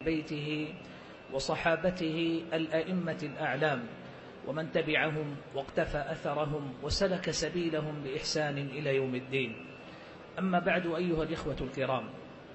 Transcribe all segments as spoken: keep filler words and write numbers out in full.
بيته وصحابته الأئمة الأعلام ومن تبعهم واقتفى أثرهم وسلك سبيلهم بإحسان إلى يوم الدين. أما بعد، أيها الإخوة الكرام،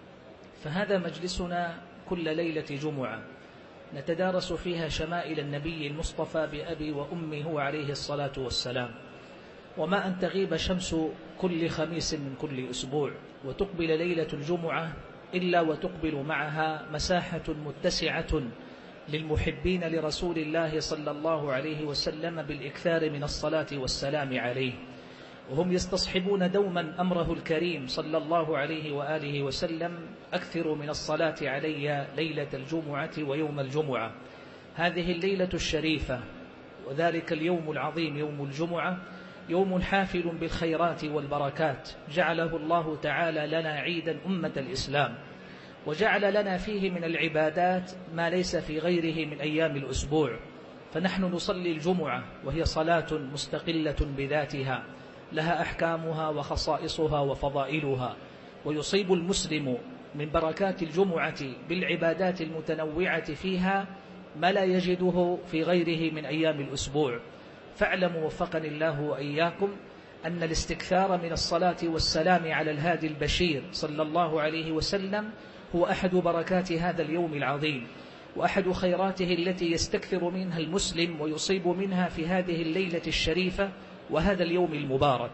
فهذا مجلسنا كل ليلة جمعة نتدارس فيها شمائل النبي المصطفى بأبي وأمي هو عليه الصلاة والسلام، وما أن تغيب شمس كل خميس من كل أسبوع وتقبل ليلة الجمعة إلا وتقبل معها مساحة متسعة للمحبين لرسول الله صلى الله عليه وسلم بالإكثار من الصلاة والسلام عليه، وهم يستصحبون دوما أمره الكريم صلى الله عليه وآله وسلم: أكثروا من الصلاة علي ليلة الجمعة ويوم الجمعة. هذه الليلة الشريفة وذلك اليوم العظيم يوم الجمعة يوم حافل بالخيرات والبركات، جعله الله تعالى لنا عيدا أمة الإسلام، وجعل لنا فيه من العبادات ما ليس في غيره من أيام الأسبوع. فنحن نصلي الجمعة وهي صلاة مستقلة بذاتها، لها أحكامها وخصائصها وفضائلها، ويصيب المسلم من بركات الجمعة بالعبادات المتنوعة فيها ما لا يجده في غيره من أيام الأسبوع. فاعلموا وفقني الله وإياكم أن الاستكثار من الصلاة والسلام على الهادي البشير صلى الله عليه وسلم هو أحد بركات هذا اليوم العظيم، وأحد خيراته التي يستكثر منها المسلم ويصيب منها في هذه الليلة الشريفة وهذا اليوم المبارك.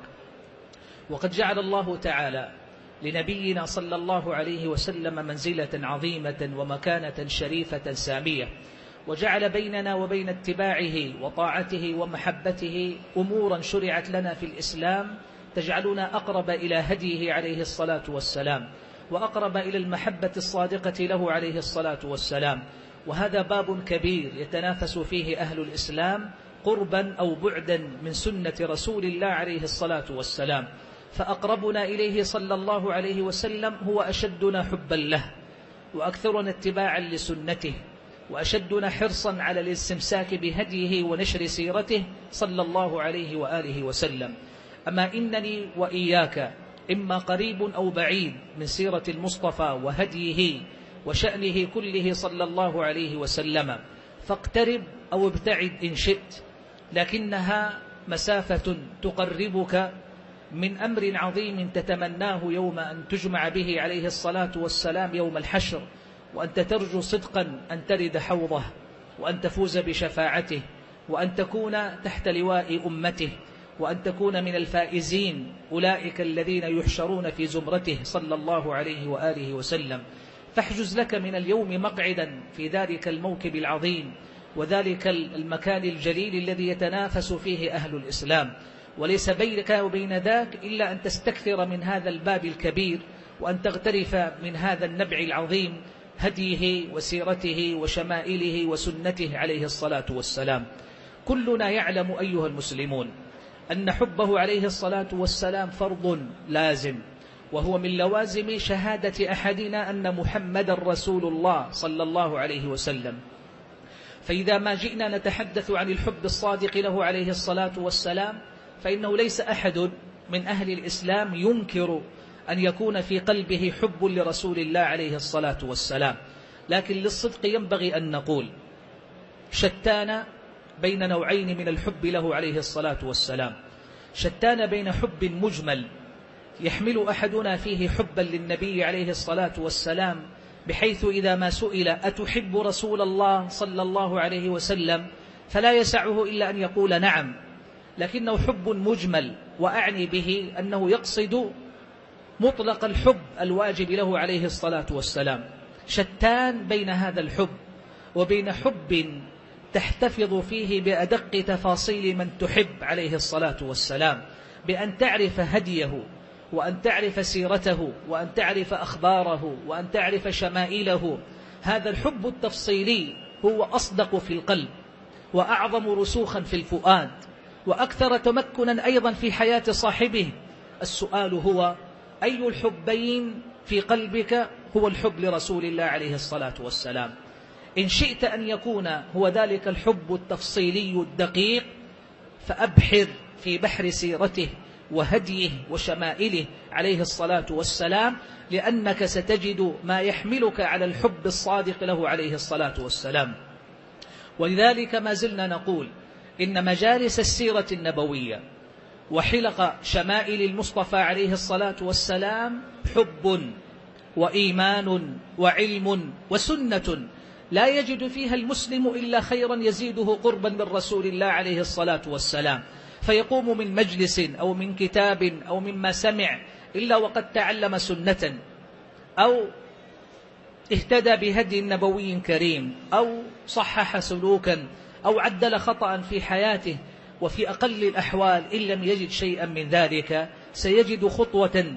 وقد جعل الله تعالى لنبينا صلى الله عليه وسلم منزلة عظيمة ومكانة شريفة سامية، وجعل بيننا وبين اتباعه وطاعته ومحبته أمورا شرعت لنا في الإسلام تجعلنا أقرب إلى هديه عليه الصلاة والسلام، وأقرب إلى المحبة الصادقة له عليه الصلاة والسلام. وهذا باب كبير يتنافس فيه أهل الإسلام قربا أو بعدا من سنة رسول الله عليه الصلاة والسلام، فأقربنا إليه صلى الله عليه وسلم هو أشدنا حبا له وأكثرنا اتباعا لسنته وأشدنا حرصا على الاستمساك بهديه ونشر سيرته صلى الله عليه وآله وسلم. أما إنني وإياك إما قريب أو بعيد من سيرة المصطفى وهديه وشأنه كله صلى الله عليه وسلم، فاقترب أو ابتعد إن شئت، لكنها مسافة تقربك من أمر عظيم تتمناه يوم أن تجمع به عليه الصلاة والسلام يوم الحشر، وأنت ترجو صدقا أن ترد حوضه وأن تفوز بشفاعته وأن تكون تحت لواء أمته وأن تكون من الفائزين، أولئك الذين يحشرون في زمرته صلى الله عليه وآله وسلم. فاحجز لك من اليوم مقعدا في ذلك الموكب العظيم وذلك المكان الجليل الذي يتنافس فيه أهل الإسلام، وليس بينك وبين ذاك إلا أن تستكثر من هذا الباب الكبير وأن تغترف من هذا النبع العظيم، هديه وسيرته وشمائله وسنته عليه الصلاة والسلام. كلنا يعلم أيها المسلمون أن حبه عليه الصلاة والسلام فرض لازم، وهو من لوازم شهادة أحدنا أن محمد رسول الله صلى الله عليه وسلم. فإذا ما جئنا نتحدث عن الحب الصادق له عليه الصلاة والسلام فإنه ليس أحد من أهل الإسلام ينكر أن يكون في قلبه حب لرسول الله عليه الصلاة والسلام، لكن للصدق ينبغي أن نقول شتان بين نوعين من الحب له عليه الصلاة والسلام. شتان بين حب مجمل يحمل أحدنا فيه حبا للنبي عليه الصلاة والسلام، بحيث إذا ما سئل أتحب رسول الله صلى الله عليه وسلم فلا يسعه إلا أن يقول نعم، لكنه حب مجمل، وأعني به أنه يقصد مطلق الحب الواجب له عليه الصلاة والسلام. شتان بين هذا الحب وبين حب تحتفظ فيه بأدق تفاصيل من تحب عليه الصلاة والسلام، بأن تعرف هديه وأن تعرف سيرته وأن تعرف أخباره وأن تعرف شمائله. هذا الحب التفصيلي هو أصدق في القلب وأعظم رسوخا في الفؤاد وأكثر تمكنا أيضا في حياة صاحبه. السؤال هو: أي الحبين في قلبك هو الحب لرسول الله عليه الصلاة والسلام؟ إن شئت أن يكون هو ذلك الحب التفصيلي الدقيق فأبحر في بحر سيرته وهديه وشمائله عليه الصلاة والسلام، لأنك ستجد ما يحملك على الحب الصادق له عليه الصلاة والسلام. ولذلك ما زلنا نقول إن مجالس السيرة النبوية وحلق شمائل المصطفى عليه الصلاة والسلام حب وإيمان وعلم وسنة لا يجد فيها المسلم إلا خيرا يزيده قربا من رسول الله عليه الصلاة والسلام، فيقوم من مجلس أو من كتاب أو مما سمع إلا وقد تعلم سنة أو اهتدى بهدي نبوي كريم أو صحح سلوكا أو عدل خطأ في حياته. وفي أقل الأحوال إن لم يجد شيئا من ذلك سيجد خطوة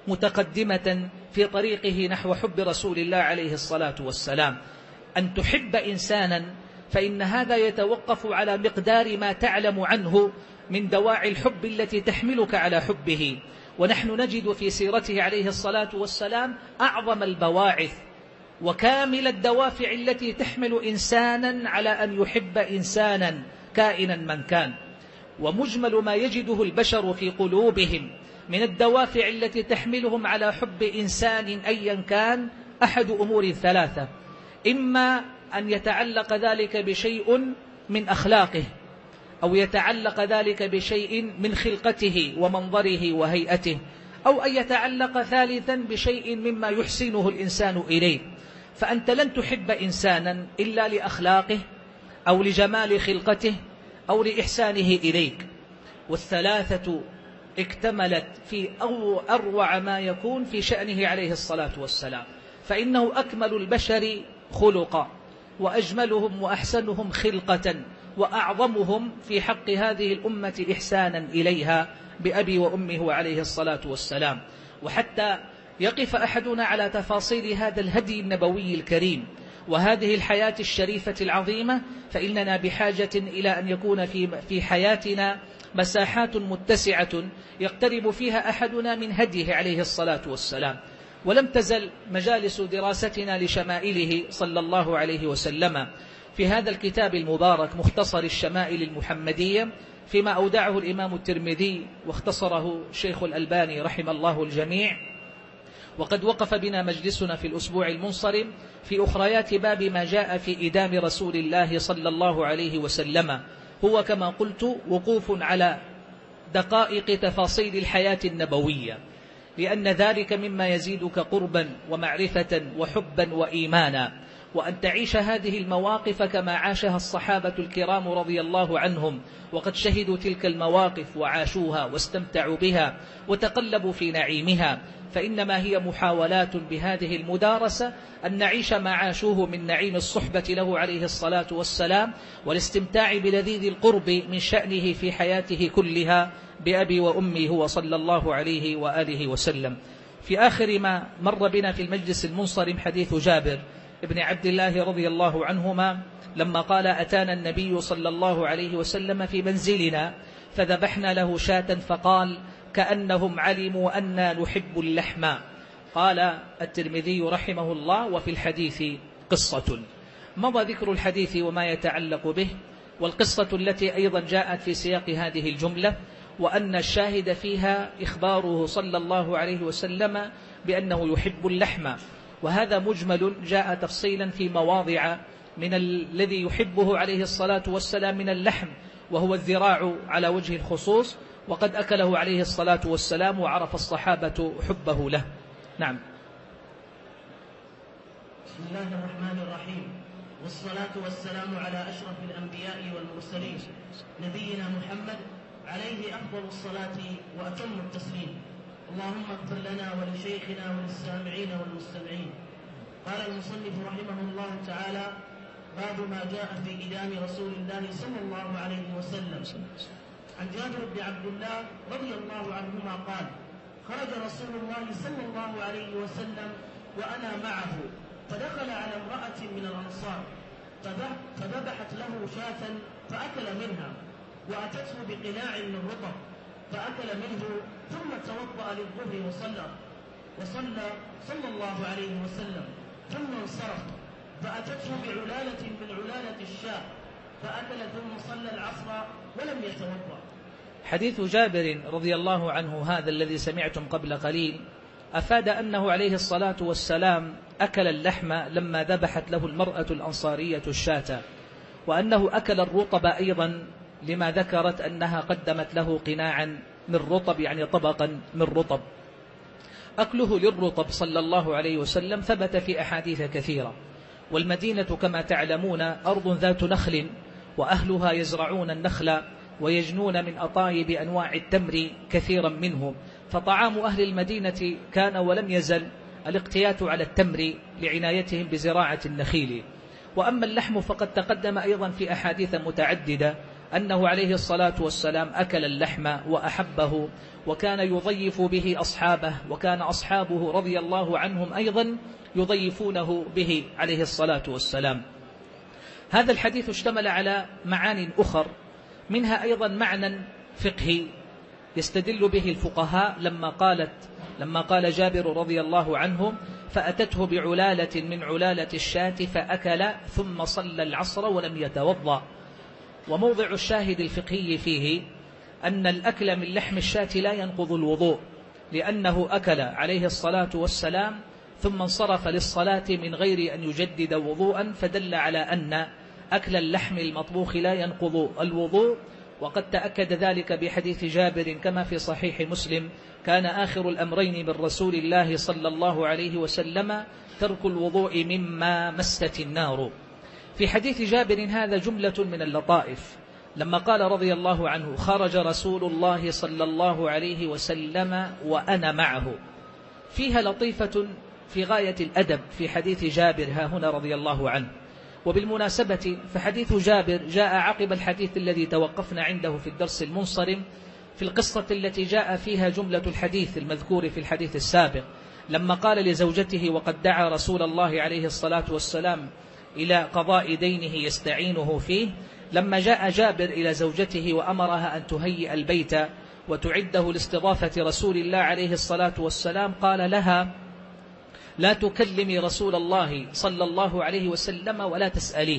متقدمة في طريقه نحو حب رسول الله عليه الصلاة والسلام. أن تحب إنسانا فإن هذا يتوقف على مقدار ما تعلم عنه من دواعي الحب التي تحملك على حبه. ونحن نجد في سيرته عليه الصلاة والسلام أعظم البواعث وكامل الدوافع التي تحمل إنسانا على أن يحب إنسانا كائنا من كان. ومجمل ما يجده البشر في قلوبهم من الدوافع التي تحملهم على حب إنسان أيا كان أحد أمور ثلاثة: إما أن يتعلق ذلك بشيء من أخلاقه، أو يتعلق ذلك بشيء من خلقته ومنظره وهيئته، أو أن يتعلق ثالثا بشيء مما يحسنه الإنسان إليه. فأنت لن تحب إنسانا إلا لأخلاقه أو لجمال خلقته أو لإحسانه إليك. والثلاثة اكتملت في أروع ما يكون في شأنه عليه الصلاة والسلام، فإنه أكمل البشر خلقا وأجملهم وأحسنهم خلقة وأعظمهم في حق هذه الأمة إحسانا إليها بأبي وأمه عليه الصلاة والسلام. وحتى يقف أحدنا على تفاصيل هذا الهدي النبوي الكريم وهذه الحياة الشريفة العظيمة، فإننا بحاجة إلى أن يكون في في حياتنا مساحات متسعة يقترب فيها أحدنا من هديه عليه الصلاة والسلام. ولم تزل مجالس دراستنا لشمائله صلى الله عليه وسلم في هذا الكتاب المبارك مختصر الشمائل المحمدية، فيما أودعه الإمام الترمذي واختصره شيخ الألباني رحم الله الجميع. وقد وقف بنا مجلسنا في الأسبوع المنصرم في أخريات باب ما جاء في إدام رسول الله صلى الله عليه وسلم، هو كما قلت وقوف على دقائق تفاصيل الحياة النبوية، لأن ذلك مما يزيدك قربا ومعرفة وحبا وإيمانا. وأن تعيش هذه المواقف كما عاشها الصحابة الكرام رضي الله عنهم، وقد شهدوا تلك المواقف وعاشوها واستمتعوا بها وتقلبوا في نعيمها، فإنما هي محاولات بهذه المدارسة أن نعيش ما عاشوه من نعيم الصحبة له عليه الصلاة والسلام والاستمتاع بلذيذ القرب من شأنه في حياته كلها بأبي وأمي هو صلى الله عليه وآله وسلم. في آخر ما مر بنا في المجلس المنصرم حديث جابر ابن عبد الله رضي الله عنهما لما قال: أتانا النبي صلى الله عليه وسلم في منزلنا فذبحنا له شاة فقال: كأنهم علموا أننا نحب اللحم. قال الترمذي رحمه الله: وفي الحديث قصة. مضى ذكر الحديث وما يتعلق به، والقصة التي أيضا جاءت في سياق هذه الجملة، وأن الشاهد فيها إخباره صلى الله عليه وسلم بأنه يحب اللحم. وهذا مجمل جاء تفصيلا في مواضع من الذي يحبه عليه الصلاة والسلام من اللحم، وهو الذراع على وجه الخصوص، وقد أكله عليه الصلاة والسلام وعرف الصحابة حبه له. نعم. بسم الله الرحمن الرحيم، والصلاة والسلام على أشرف الأنبياء والمرسلين نبينا محمد عليه أفضل الصلاة وأتم التسليم. اللهم اغفر لنا ولشيخنا وللسامعين والمستمعين. قال المصنف رحمه الله تعالى: باب ما جاء في إدام رسول الله صلى الله عليه وسلم. عن جابر بن عبد الله رضي الله عنهما قال: خرج رسول الله صلى الله عليه وسلم وأنا معه، فدخل على امرأة من الأنصار فذبحت له شاة فأكل منها، وأتته بقناع من رطب فأكل منه، ثم توضأ للظهر وصلى وصلى صلى الله عليه وسلم، ثم انصرف فأتته بعلالة من علالة الشاة فأكل، ثم صلى العصر ولم يتوضأ. حديث جابر رضي الله عنه هذا الذي سمعتم قبل قليل أفاد أنه عليه الصلاة والسلام أكل اللحم لما ذبحت له المرأة الأنصارية الشاة، وأنه أكل الرطب أيضا لما ذكرت أنها قدمت له قناعا من رطب، يعني طبقا من رطب. أكله للرطب صلى الله عليه وسلم ثبت في أحاديث كثيرة. والمدينة كما تعلمون أرض ذات نخل، وأهلها يزرعون النخل ويجنون من أطايب أنواع التمر كثيرا منه، فطعام أهل المدينة كان ولم يزل الاقتيات على التمر لعنايتهم بزراعة النخيل. وأما اللحم فقد تقدم أيضا في أحاديث متعددة أنه عليه الصلاة والسلام أكل اللحم وأحبه، وكان يضيف به أصحابه، وكان أصحابه رضي الله عنهم أيضا يضيفونه به عليه الصلاة والسلام. هذا الحديث اشتمل على معان أخر، منها أيضا معنى فقهي يستدل به الفقهاء لما قالت لما قال جابر رضي الله عنه: فأتته بعلالة من علالة الشاة فأكل ثم صلى العصر ولم يتوضأ. وموضع الشاهد الفقهي فيه أن الأكل من لحم الشاة لا ينقض الوضوء، لأنه أكل عليه الصلاة والسلام ثم انصرف للصلاة من غير أن يجدد وضوءا، فدل على أن أكل اللحم المطبوخ لا ينقض الوضوء. وقد تأكد ذلك بحديث جابر كما في صحيح مسلم: كان آخر الأمرين من رسول الله صلى الله عليه وسلم ترك الوضوء مما مست النار. في حديث جابر هذا جملة من اللطائف، لما قال رضي الله عنه: خرج رسول الله صلى الله عليه وسلم وأنا معه، فيها لطيفة في غاية الأدب في حديث جابر ها هنا رضي الله عنه. وبالمناسبة فحديث جابر جاء عقب الحديث الذي توقفنا عنده في الدرس المنصرم، في القصة التي جاء فيها جملة الحديث المذكور في الحديث السابق، لما قال لزوجته وقد دعا رسول الله عليه الصلاة والسلام إلى قضاء دينه يستعينه فيه، لما جاء جابر إلى زوجته وأمرها أن تهيئ البيت وتعده لاستضافة رسول الله عليه الصلاة والسلام، قال لها: لا تكلمي رسول الله صلى الله عليه وسلم ولا تسأليه.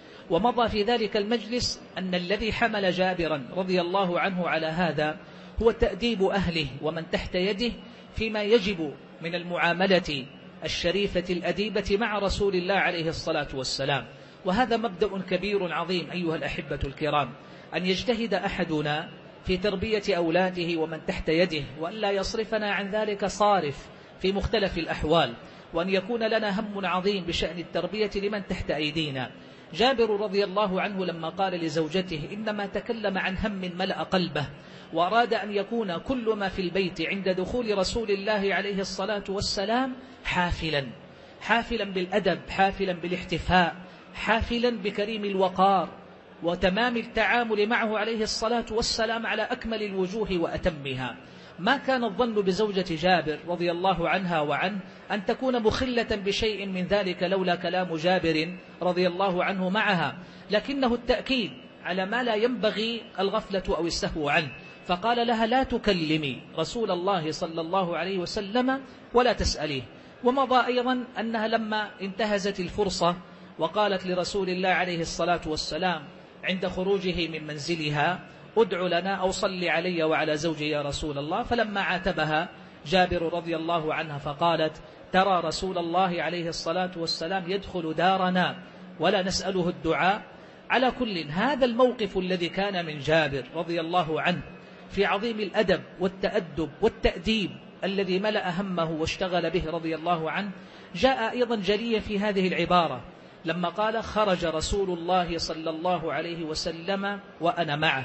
ومضى في ذلك المجلس أن الذي حمل جابرا رضي الله عنه على هذا هو تأديب أهله ومن تحت يده فيما يجب من المعاملة الشريفة الأديبة مع رسول الله عليه الصلاة والسلام. وهذا مبدأ كبير عظيم أيها الأحبة الكرام، أن يجتهد أحدنا في تربية أولاده ومن تحت يده، وأن لا يصرفنا عن ذلك صارف في مختلف الأحوال، وأن يكون لنا هم عظيم بشأن التربية لمن تحت أيدينا. جابر رضي الله عنه لما قال لزوجته إنما تكلم عن هم ملأ قلبه، وأراد أن يكون كل ما في البيت عند دخول رسول الله عليه الصلاة والسلام حافلا حافلا بالأدب، حافلا بالاحتفاء، حافلا بكريم الوقار وتمام التعامل معه عليه الصلاة والسلام على أكمل الوجوه وأتمها. ما كان الظن بزوجة جابر رضي الله عنها وعنه أن تكون مخلة بشيء من ذلك لولا كلام جابر رضي الله عنه معها، لكنه التأكيد على ما لا ينبغي الغفلة أو السهو عنه، فقال لها: لا تكلمي رسول الله صلى الله عليه وسلم ولا تسأليه. ومضى أيضا أنها لما انتهزت الفرصة وقالت لرسول الله عليه الصلاة والسلام عند خروجه من منزلها: ادع لنا أو صل علي وعلى زوجي يا رسول الله، فلما عاتبها جابر رضي الله عنها فقالت: ترى رسول الله عليه الصلاة والسلام يدخل دارنا ولا نسأله الدعاء. على كل، هذا الموقف الذي كان من جابر رضي الله عنه في عظيم الأدب والتأدب والتأديب الذي ملأ همه واشتغل به رضي الله عنه، جاء أيضا جليا في هذه العبارة لما قال: خرج رسول الله صلى الله عليه وسلم وأنا معه.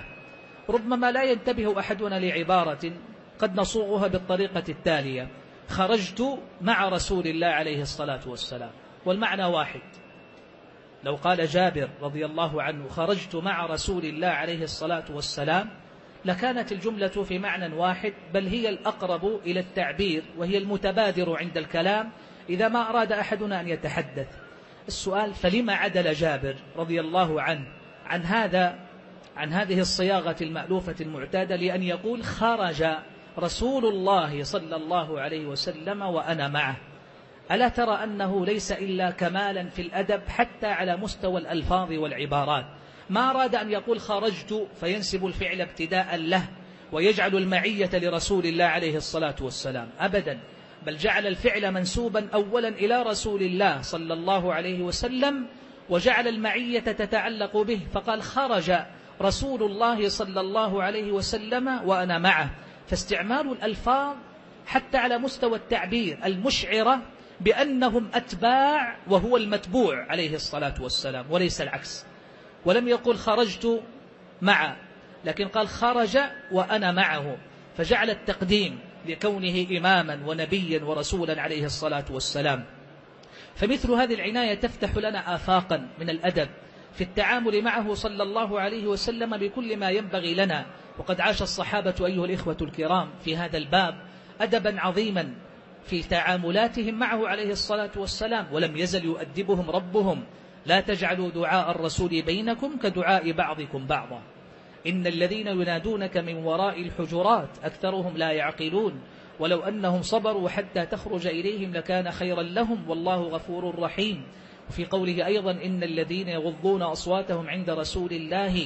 ربما لا ينتبه أحدنا لعبارة قد نصوغها بالطريقة التالية: خرجت مع رسول الله عليه الصلاة والسلام، والمعنى واحد. لو قال جابر رضي الله عنه: خرجت مع رسول الله عليه الصلاة والسلام، لكانت الجملة في معنى واحد، بل هي الأقرب إلى التعبير وهي المتبادر عند الكلام إذا ما أراد أحدنا أن يتحدث. السؤال: فلما عدل جابر رضي الله عنه عن هذا عن هذه الصياغة المألوفة المعتادة لأن يقول: خرج رسول الله صلى الله عليه وسلم وأنا معه؟ ألا ترى أنه ليس إلا كمالا في الأدب حتى على مستوى الألفاظ والعبارات؟ ما أراد أن يقول خرجت فينسب الفعل ابتداء له ويجعل المعية لرسول الله عليه الصلاة والسلام، أبدا، بل جعل الفعل منسوبا أولا إلى رسول الله صلى الله عليه وسلم، وجعل المعية تتعلق به، فقال خرج رسول الله صلى الله عليه وسلم وأنا معه. فاستعمال الألفاظ حتى على مستوى التعبير المشعرة بأنهم أتباع وهو المتبوع عليه الصلاة والسلام وليس العكس. ولم يقل خرجت مع، لكن قال خرج وأنا معه، فجعل التقديم لكونه إماما ونبيا ورسولا عليه الصلاة والسلام. فمثل هذه العناية تفتح لنا آفاقا من الأدب في التعامل معه صلى الله عليه وسلم بكل ما ينبغي لنا. وقد عاش الصحابة أيها الإخوة الكرام في هذا الباب أدبا عظيما في تعاملاتهم معه عليه الصلاة والسلام، ولم يزل يؤدبهم ربهم: لا تجعلوا دعاء الرسول بينكم كدعاء بعضكم بعضا، إن الذين ينادونك من وراء الحجرات أكثرهم لا يعقلون، ولو أنهم صبروا حتى تخرج إليهم لكان خيرا لهم والله غفور رحيم. وفي قوله أيضا: إن الذين يغضون أصواتهم عند رسول الله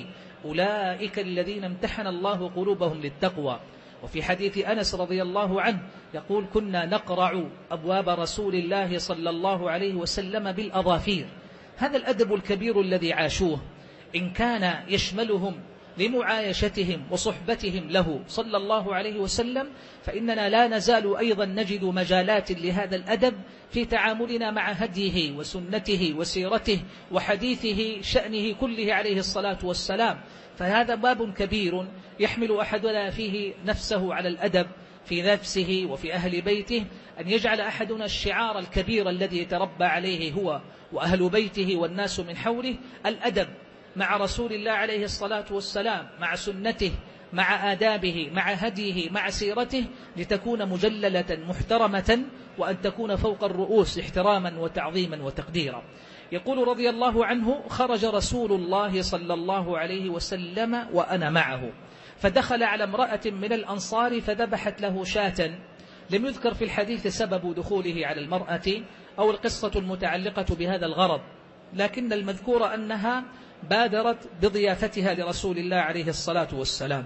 أولئك الذين امتحن الله قلوبهم للتقوى. وفي حديث أنس رضي الله عنه يقول: كنا نقرع أبواب رسول الله صلى الله عليه وسلم بالأظافير. هذا الأدب الكبير الذي عاشوه إن كان يشملهم لمعايشتهم وصحبتهم له صلى الله عليه وسلم، فإننا لا نزال أيضا نجد مجالات لهذا الأدب في تعاملنا مع هديه وسنته وسيرته وحديثه شأنه كله عليه الصلاة والسلام. فهذا باب كبير يحمل أحدنا فيه نفسه على الأدب في نفسه وفي أهل بيته، أن يجعل أحدنا الشعار الكبير الذي يتربى عليه هو وأهل بيته والناس من حوله الأدب مع رسول الله عليه الصلاة والسلام، مع سنته، مع آدابه، مع هديه، مع سيرته، لتكون مجللة محترمة، وأن تكون فوق الرؤوس احتراما وتعظيما وتقديرا. يقول رضي الله عنه: خرج رسول الله صلى الله عليه وسلم وأنا معه، فدخل على امرأة من الأنصار فذبحت له شاة. لم يذكر في الحديث سبب دخوله على المرأة أو القصة المتعلقة بهذا الغرض، لكن المذكور أنها بادرت بضيافتها لرسول الله عليه الصلاة والسلام،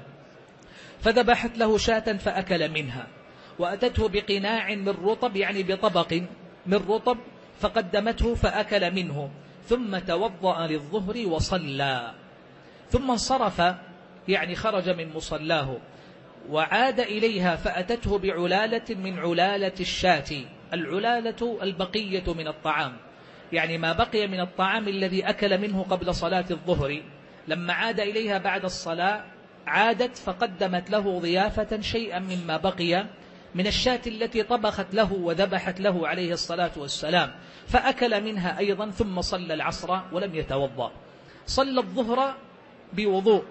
فذبحت له شاة فأكل منها، وأتته بقناع من رطب، يعني بطبق من رطب، فقدمته فأكل منه، ثم توضأ للظهر وصلى، ثم انصرف، يعني خرج من مصلاه، وعاد إليها فأتته بعلالة من علالة الشاة. العلالة البقية من الطعام، يعني ما بقي من الطعام الذي أكل منه قبل صلاة الظهر. لما عاد إليها بعد الصلاة عادت فقدمت له ضيافة شيئا مما بقي من الشاة التي طبخت له وذبحت له عليه الصلاة والسلام، فأكل منها أيضا، ثم صلى العصر ولم يتوضأ. صلى الظهر بوضوء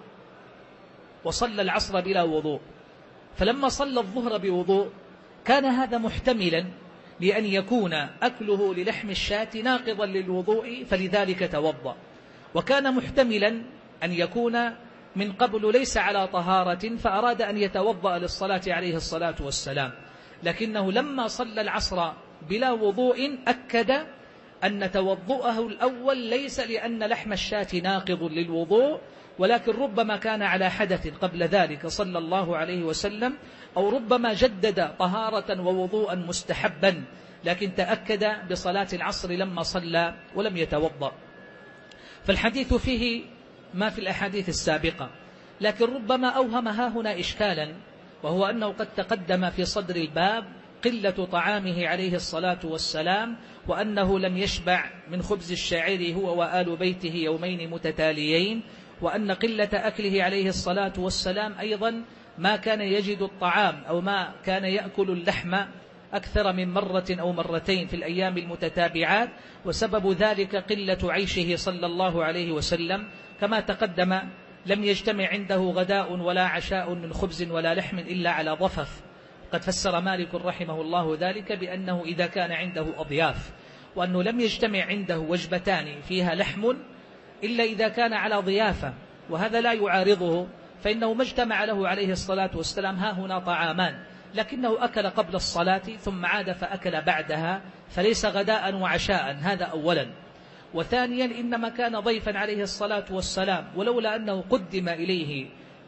وصلى العصر بلا وضوء. فلما صلى الظهر بوضوء كان هذا محتملا لأن يكون أكله للحم الشاة ناقضا للوضوء فلذلك توضأ، وكان محتملا أن يكون من قبل ليس على طهارة فأراد أن يتوضأ للصلاة عليه الصلاة والسلام، لكنه لما صلى العصر بلا وضوء أكد أن توضؤه الأول ليس لأن لحم الشاة ناقض للوضوء، ولكن ربما كان على حدث قبل ذلك صلى الله عليه وسلم، أو ربما جدد طهارة ووضوءا مستحبا، لكن تأكد بصلاة العصر لما صلى ولم يتوضأ. فالحديث فيه ما في الأحاديث السابقة، لكن ربما أوهم ها هنا إشكالا، وهو أنه قد تقدم في صدر الباب قلة طعامه عليه الصلاة والسلام، وأنه لم يشبع من خبز الشعير هو وآل بيته يومين متتاليين، وأن قلة أكله عليه الصلاة والسلام أيضا ما كان يجد الطعام أو ما كان يأكل اللحم أكثر من مرة أو مرتين في الأيام المتتابعات، وسبب ذلك قلة عيشه صلى الله عليه وسلم. كما تقدم لم يجتمع عنده غداء ولا عشاء من خبز ولا لحم إلا على ضفف. قد فسر مالك رحمه الله ذلك بأنه إذا كان عنده أضياف، وأنه لم يجتمع عنده وجبتان فيها لحم إلا إذا كان على ضيافة، وهذا لا يعارضه، فإنه ما اجتمع له عليه الصلاة والسلام ها هنا طعامان، لكنه أكل قبل الصلاة ثم عاد فأكل بعدها، فليس غداء وعشاء، هذا أولا. وثانيا إنما كان ضيفا عليه الصلاة والسلام، ولولا أنه قدم إليه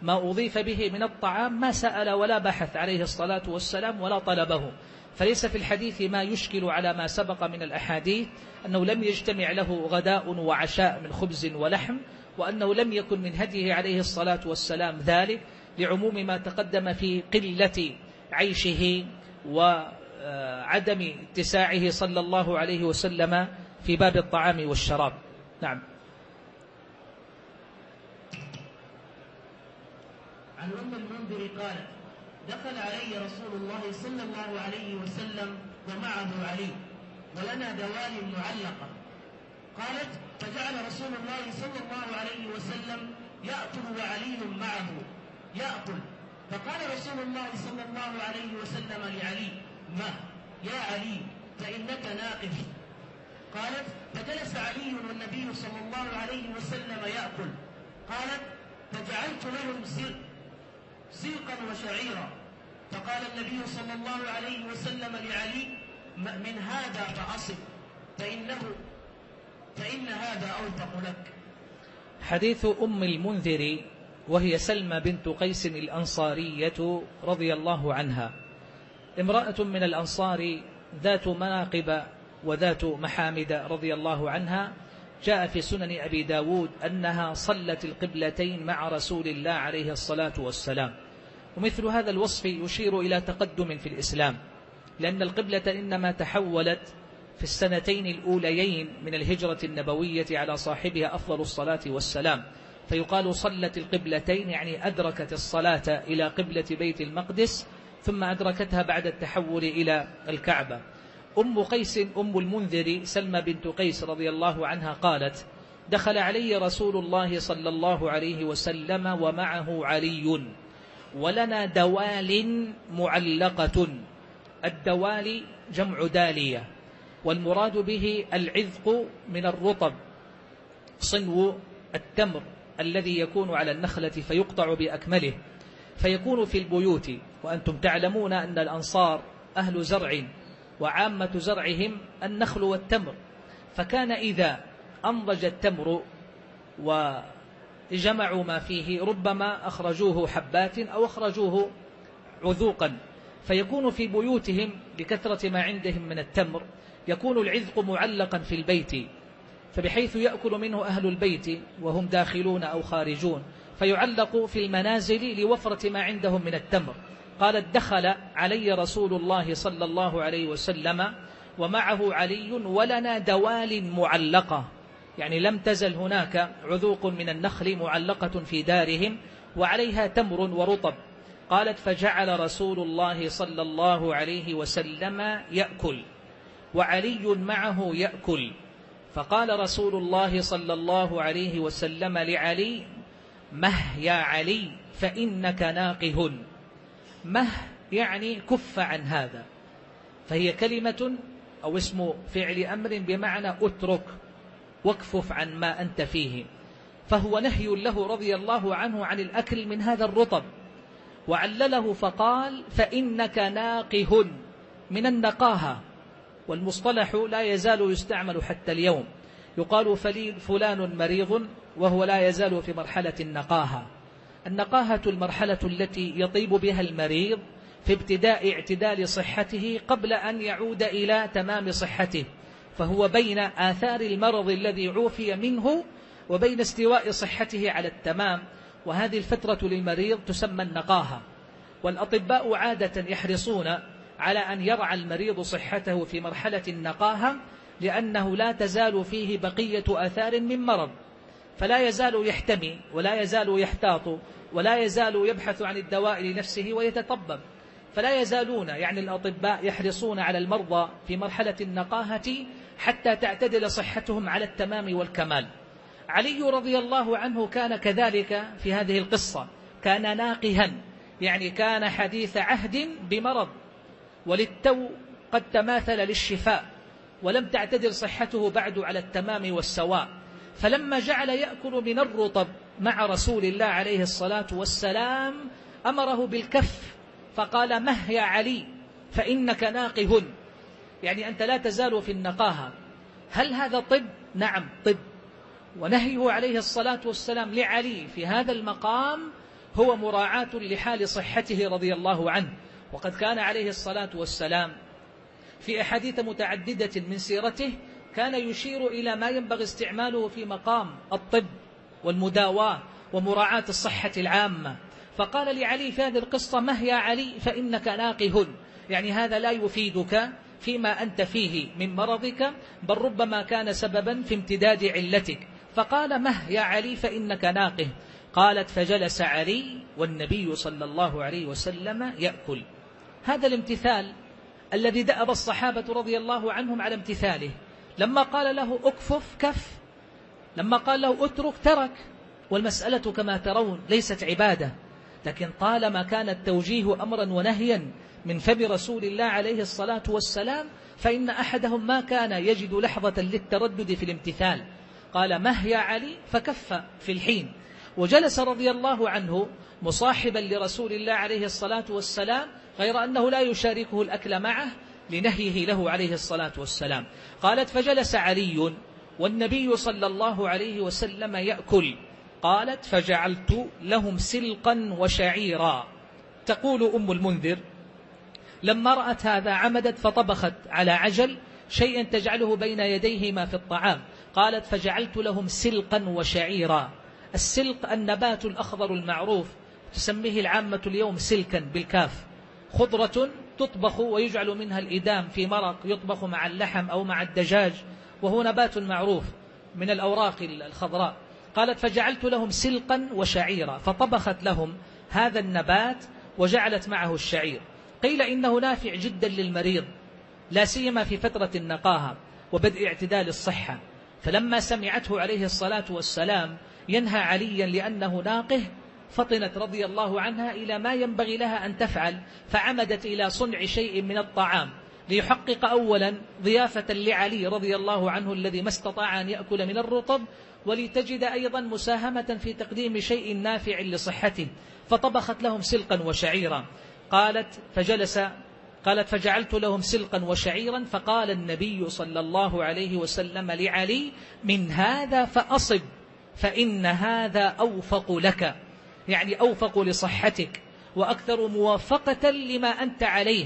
ما أضيف به من الطعام ما سأل ولا بحث عليه الصلاة والسلام ولا طلبه. فليس في الحديث ما يشكل على ما سبق من الأحاديث أنه لم يجتمع له غداء وعشاء من خبز ولحم، وأنه لم يكن من هديه عليه الصلاة والسلام ذلك، لعموم ما تقدم في قلة عيشه وعدم اتساعه صلى الله عليه وسلم في باب الطعام والشراب. نعم. عن أم المنذر قالت: دخل علي رسول الله صلى الله عليه وسلم ومعه علي ولنا دوال معلقة. قالت: فجعل رسول الله صلى الله عليه وسلم يأكل وعلي معه يأكل، فقال رسول الله صلى الله عليه وسلم لعلي: ما يا علي فإنك ناقف. قالت: فجلس علي والنبي صلى الله عليه وسلم يأكل. قالت: فجعلت لهم سلقا وشعيرا، فقال النبي صلى الله عليه وسلم لعلي: من هذا فأصب فإنه فإن هذا أوثق لك. حديث أم المنذر وهي سلمى بنت قيس الأنصارية رضي الله عنها، امرأة من الأنصار ذات مناقب وذات محامد رضي الله عنها. جاء في سنن أبي داود أنها صلت القبلتين مع رسول الله عليه الصلاة والسلام. ومثل هذا الوصف يشير إلى تقدم في الإسلام، لأن القبلة إنما تحولت في السنتين الأوليين من الهجرة النبوية على صاحبها أفضل الصلاة والسلام، فيقال صلت القبلتين يعني أدركت الصلاة إلى قبلة بيت المقدس ثم أدركتها بعد التحول إلى الكعبة. أم قيس أم المنذر سلمى بنت قيس رضي الله عنها قالت: دخل علي رسول الله صلى الله عليه وسلم ومعه علي ولنا دوال معلقة. الدوال جمع دالية، والمراد به العذق من الرطب، صنو التمر الذي يكون على النخلة فيقطع بأكمله، فيكون في البيوت. وأنتم تعلمون أن الأنصار أهل زرع، وعامة زرعهم النخل والتمر، فكان إذا أنضج التمر وجمعوا ما فيه ربما أخرجوه حبات أو أخرجوه عذوقا، فيكون في بيوتهم بكثرة ما عندهم من التمر يكون العذق معلقا في البيت، فبحيث يأكل منه أهل البيت وهم داخلون أو خارجون، فيعلق في المنازل لوفرة ما عندهم من التمر. قالت: دخل علي رسول الله صلى الله عليه وسلم ومعه علي ولنا دوال معلقة، يعني لم تزل هناك عذوق من النخل معلقة في دارهم وعليها تمر ورطب. قالت: فجعل رسول الله صلى الله عليه وسلم يأكل وعلي معه يأكل، فقال رسول الله صلى الله عليه وسلم لعلي: مه يا علي فإنك ناقه. مه يعني كف عن هذا، فهي كلمة أو اسم فعل أمر بمعنى أترك واكفف عن ما أنت فيه، فهو نهي له رضي الله عنه عن الأكل من هذا الرطب. وعلله فقال: فإنك ناقه، من النقاهة، والمصطلح لا يزال يستعمل حتى اليوم، يقال فلان مريض وهو لا يزال في مرحلة النقاهة. النقاهة المرحلة التي يطيب بها المريض في ابتداء اعتدال صحته قبل أن يعود إلى تمام صحته، فهو بين آثار المرض الذي عوفي منه وبين استواء صحته على التمام، وهذه الفترة للمريض تسمى النقاهة. والأطباء عادة يحرصون على أن يرعى المريض صحته في مرحلة النقاهة، لأنه لا تزال فيه بقية آثار من مرض، فلا يزال يحتمي ولا يزال يحتاط ولا يزال يبحث عن الدواء لنفسه ويتطبب، فلا يزالون يعني الأطباء يحرصون على المرضى في مرحلة النقاهة حتى تعتدل صحتهم على التمام والكمال. علي رضي الله عنه كان كذلك في هذه القصة، كان ناقها، يعني كان حديث عهد بمرض وللتو قد تماثل للشفاء، ولم تعتدل صحته بعد على التمام والسواء، فلما جعل يأكل من الرطب مع رسول الله عليه الصلاة والسلام أمره بالكف، فقال: مه يا علي فإنك ناقه، يعني أنت لا تزال في النقاهة. هل هذا طب؟ نعم طب. ونهيه عليه الصلاة والسلام لعلي في هذا المقام هو مراعاة لحال صحته رضي الله عنه. وقد كان عليه الصلاة والسلام في أحاديث متعددة من سيرته كان يشير إلى ما ينبغي استعماله في مقام الطب والمداواة ومراعاة الصحة العامة. فقال لعلي في هذه القصة: مه يا علي فإنك ناقه، يعني هذا لا يفيدك فيما أنت فيه من مرضك، بل ربما كان سببا في امتداد علتك. فقال: مه يا علي فإنك ناقه. قالت: فجلس علي والنبي صلى الله عليه وسلم يأكل. هذا الامتثال الذي دأب الصحابة رضي الله عنهم على امتثاله. لما قال له أكفف كف، لما قال له أترك ترك. والمسألة كما ترون ليست عبادة، لكن طالما كان التوجيه أمرا ونهيا من فم رسول الله عليه الصلاة والسلام، فإن أحدهم ما كان يجد لحظة للتردد في الامتثال. قال: مه يا علي، فكف في الحين، وجلس رضي الله عنه مصاحبا لرسول الله عليه الصلاة والسلام، غير أنه لا يشاركه الأكل معه لنهيه له عليه الصلاة والسلام. قالت: فجلس علي والنبي صلى الله عليه وسلم يأكل. قالت: فجعلت لهم سلقا وشعيرا. تقول أم المنذر: لما رأت هذا عمدت فطبخت على عجل شيئا تجعله بين يديهما في الطعام. قالت: فجعلت لهم سلقا وشعيرا. السلق النبات الأخضر المعروف، تسميه العامة اليوم سلكا بالكاف، خضرة تطبخ ويجعل منها الإدام في مرق يطبخ مع اللحم أو مع الدجاج، وهو نبات معروف من الأوراق الخضراء. قالت: فجعلت لهم سلقا وشعيرا، فطبخت لهم هذا النبات وجعلت معه الشعير. قيل إنه نافع جدا للمريض، لا سيما في فترة النقاهة وبدء اعتدال الصحة. فلما سمعته عليه الصلاة والسلام ينهى عليا لأنه ناقه، فطنت رضي الله عنها إلى ما ينبغي لها أن تفعل، فعمدت إلى صنع شيء من الطعام ليحقق أولا ضيافة لعلي رضي الله عنه الذي ما استطاع أن يأكل من الرطب، ولتجد أيضا مساهمة في تقديم شيء نافع لصحته. فطبخت لهم سلقا وشعيرا. قالت: فجلس قالت: فجعلت لهم سلقا وشعيرا. فقال النبي صلى الله عليه وسلم لعلي: من هذا فأصب، فإن هذا أوفق لك، يعني أوفق لصحتك وأكثر موافقة لما أنت عليه.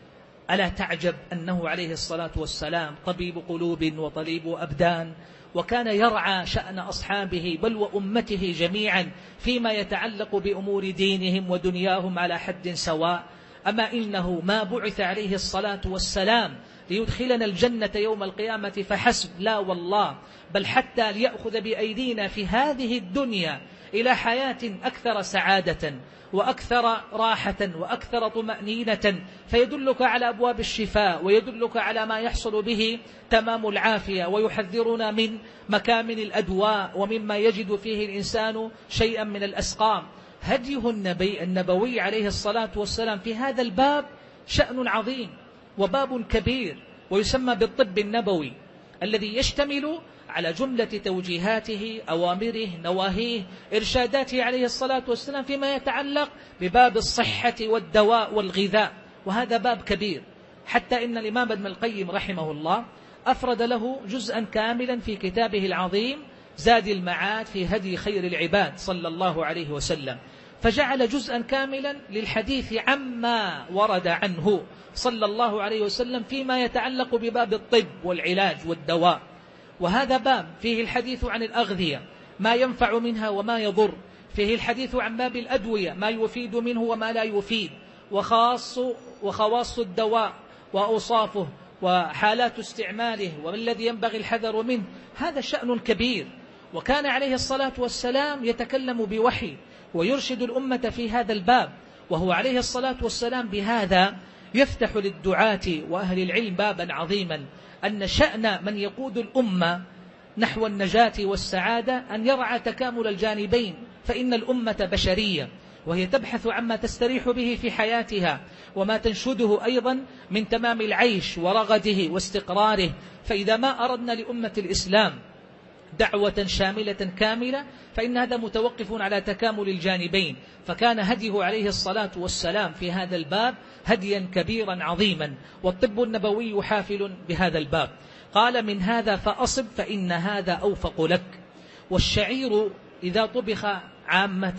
ألا تعجب أنه عليه الصلاة والسلام طبيب قلوب وطبيب أبدان، وكان يرعى شأن أصحابه بل وأمته جميعا فيما يتعلق بأمور دينهم ودنياهم على حد سواء. أما إنه ما بعث عليه الصلاة والسلام ليدخلنا الجنة يوم القيامة فحسب، لا والله، بل حتى ليأخذ بأيدينا في هذه الدنيا إلى حياة أكثر سعادة وأكثر راحة وأكثر طمأنينة، فيدلك على أبواب الشفاء ويدلك على ما يحصل به تمام العافية، ويحذرنا من مكامن الأدواء ومما يجد فيه الإنسان شيئا من الأسقام. هديه النبي النبوي عليه الصلاة والسلام في هذا الباب شأن عظيم وباب كبير، ويسمى بالطب النبوي، الذي يشتمل على جملة توجيهاته، أوامره، نواهيه، إرشاداته عليه الصلاة والسلام فيما يتعلق بباب الصحة والدواء والغذاء. وهذا باب كبير، حتى إن الإمام ابن القيم رحمه الله أفرد له جزءا كاملا في كتابه العظيم زاد المعاد في هدي خير العباد صلى الله عليه وسلم، فجعل جزءا كاملا للحديث عما ورد عنه صلى الله عليه وسلم فيما يتعلق بباب الطب والعلاج والدواء. وهذا باب فيه الحديث عن الأغذية، ما ينفع منها وما يضر، فيه الحديث عن باب الأدوية، ما يفيد منه وما لا يفيد، وخاص وخواص الدواء وأوصافه وحالات استعماله وما الذي ينبغي الحذر منه. هذا شأن كبير، وكان عليه الصلاة والسلام يتكلم بوحي ويرشد الأمة في هذا الباب، وهو عليه الصلاة والسلام بهذا يفتح للدعاة وأهل العلم بابا عظيما، أن شأن من يقود الأمة نحو النجاة والسعادة أن يرعى تكامل الجانبين، فإن الأمة بشرية وهي تبحث عما تستريح به في حياتها وما تنشده أيضا من تمام العيش ورغده واستقراره. فإذا ما أردنا لأمة الإسلام دعوة شاملة كاملة فإن هذا متوقف على تكامل الجانبين. فكان هديه عليه الصلاة والسلام في هذا الباب هديا كبيرا عظيما، والطب النبوي حافل بهذا الباب. قال: من هذا فأصب فإن هذا أوفق لك. والشعير إذا طبخ عامة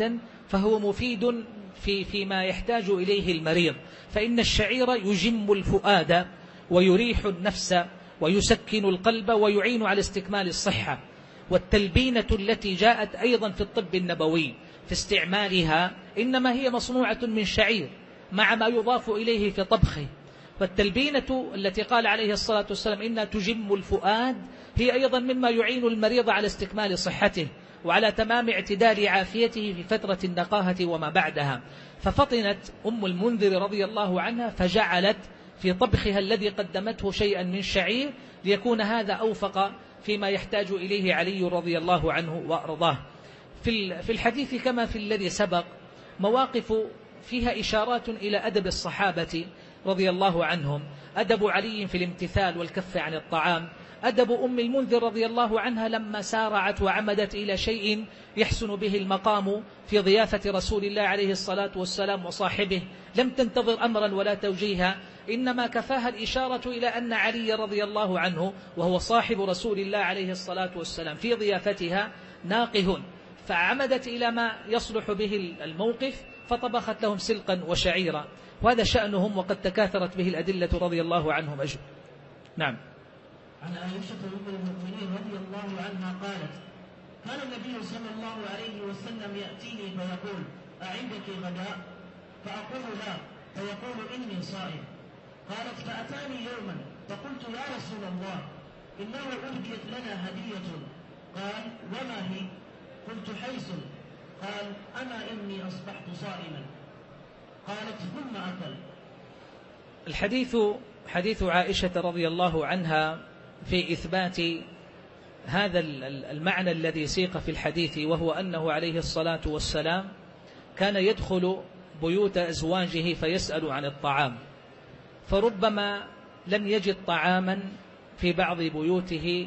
فهو مفيد في فيما يحتاج إليه المريض، فإن الشعير يجم الفؤاد ويريح النفس ويسكن القلب ويعين على استكمال الصحة. والتلبينة التي جاءت أيضا في الطب النبوي في استعمالها إنما هي مصنوعة من شعير مع ما يضاف إليه في طبخه. فالتلبينة التي قال عليه الصلاة والسلام إنها تجم الفؤاد هي أيضا مما يعين المريض على استكمال صحته وعلى تمام اعتدال عافيته في فترة النقاهة وما بعدها. ففطنت أم المنذر رضي الله عنها فجعلت في طبخها الذي قدمته شيئا من شعير ليكون هذا أوفق فيما يحتاج إليه علي رضي الله عنه وأرضاه. في الحديث كما في الذي سبق مواقف فيها إشارات إلى أدب الصحابة رضي الله عنهم، أدب علي في الامتثال والكف عن الطعام، أدب أم المنذر رضي الله عنها لما سارعت وعمدت إلى شيء يحسن به المقام في ضيافة رسول الله عليه الصلاة والسلام وصاحبه، لم تنتظر أمرا ولا توجيها، إنما كفاها الإشارة إلى أن علي رضي الله عنه وهو صاحب رسول الله عليه الصلاة والسلام في ضيافتها ناقه، فعمدت إلى ما يصلح به الموقف فطبخت لهم سلقا وشعيرا، وهذا شأنهم وقد تكاثرت به الأدلة رضي الله عنهم أجمعين. نعم. عن عائشة أم المؤمنين رضي الله عنها قالت: كان النبي صلى الله عليه وسلم يأتيني فيقول: أعندك غداء؟ فأقول: لا. فيقول: إني صائم. قالت: فأتاني يوما فقلت: يا رسول الله، إنه أهديت لنا هدية. قال: وما هي؟ قلت: حيث. قال: أما إني أصبحت صائما. قالت: ثم أكل. الحديث حديث عائشة رضي الله عنها في إثبات هذا المعنى الذي سيق في الحديث، وهو أنه عليه الصلاة والسلام كان يدخل بيوت أزواجه فيسأل عن الطعام، فربما لم يجد طعاما في بعض بيوته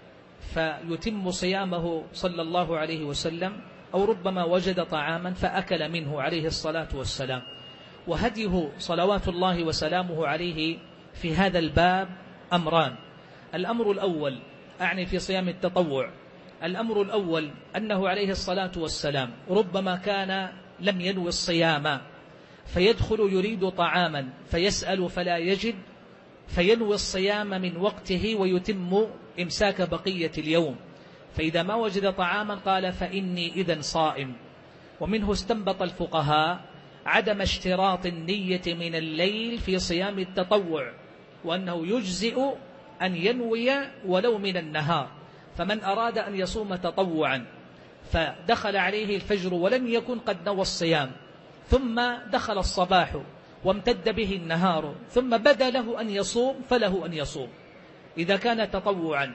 فيتم صيامه صلى الله عليه وسلم، أو ربما وجد طعاما فأكل منه عليه الصلاة والسلام. وهديه صلوات الله وسلامه عليه في هذا الباب أمران: الأمر الأول أعني في صيام التطوع، الأمر الأول أنه عليه الصلاة والسلام ربما كان لم ينوي الصيام فيدخل يريد طعاما فيسأل فلا يجد فينوي الصيام من وقته ويتم إمساك بقية اليوم، فإذا ما وجد طعاما قال: فإني إذن صائم. ومنه استنبط الفقهاء عدم اشتراط النية من الليل في صيام التطوع، وأنه يجزئ أن ينوي ولو من النهار. فمن أراد أن يصوم تطوعا فدخل عليه الفجر ولم يكن قد نوى الصيام، ثم دخل الصباح وامتد به النهار ثم بدا له أن يصوم فله أن يصوم إذا كان تطوعا.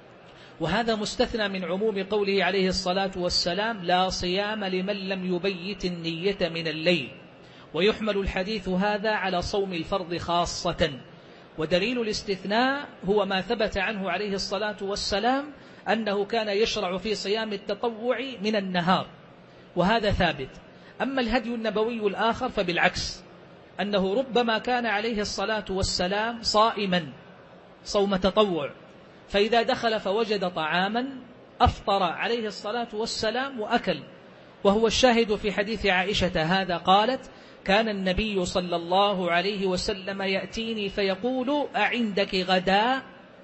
وهذا مستثنى من عموم قوله عليه الصلاة والسلام: لا صيام لمن لم يبيت النية من الليل. ويحمل الحديث هذا على صوم الفرض خاصة، ودليل الاستثناء هو ما ثبت عنه عليه الصلاة والسلام أنه كان يشرع في صيام التطوع من النهار، وهذا ثابت. أما الهدي النبوي الآخر فبالعكس، أنه ربما كان عليه الصلاة والسلام صائما صوم تطوع، فإذا دخل فوجد طعاما أفطر عليه الصلاة والسلام وأكل. وهو الشاهد في حديث عائشة هذا، قالت: كان النبي صلى الله عليه وسلم يأتيني فيقول: أعندك غداء؟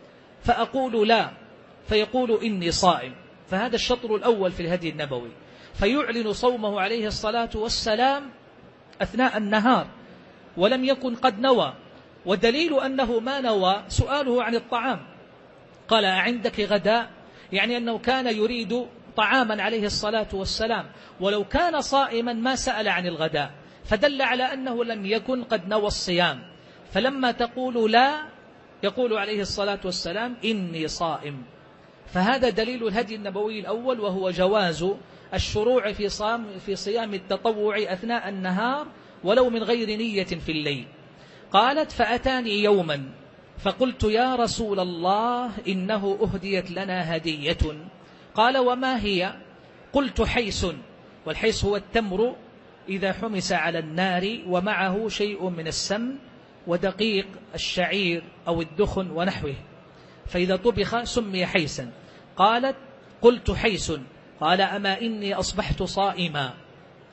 فأقول: لا. فيقول: إني صائم. فهذا الشطر الأول في الهدي النبوي، فيعلن صومه عليه الصلاة والسلام أثناء النهار ولم يكن قد نوى. ودليل أنه ما نوى سؤاله عن الطعام، قال: أعندك غداء؟ يعني أنه كان يريد طعاما عليه الصلاة والسلام، ولو كان صائما ما سأل عن الغداء، فدل على أنه لم يكن قد نوى الصيام. فلما تقول لا يقول عليه الصلاة والسلام: إني صائم. فهذا دليل الهدي النبوي الأول، وهو جواز الشروع في صيام في صيام التطوع أثناء النهار ولو من غير نية في الليل. قالت: فأتاني يوما فقلت: يا رسول الله، إنه أهديت لنا هدية. قال: وما هي؟ قلت: حيس. والحيس هو التمر إذا حمس على النار ومعه شيء من السمن ودقيق الشعير أو الدخن ونحوه، فإذا طبخ سمي حيسا. قالت: قلت: حيس. قال: أما إني أصبحت صائما.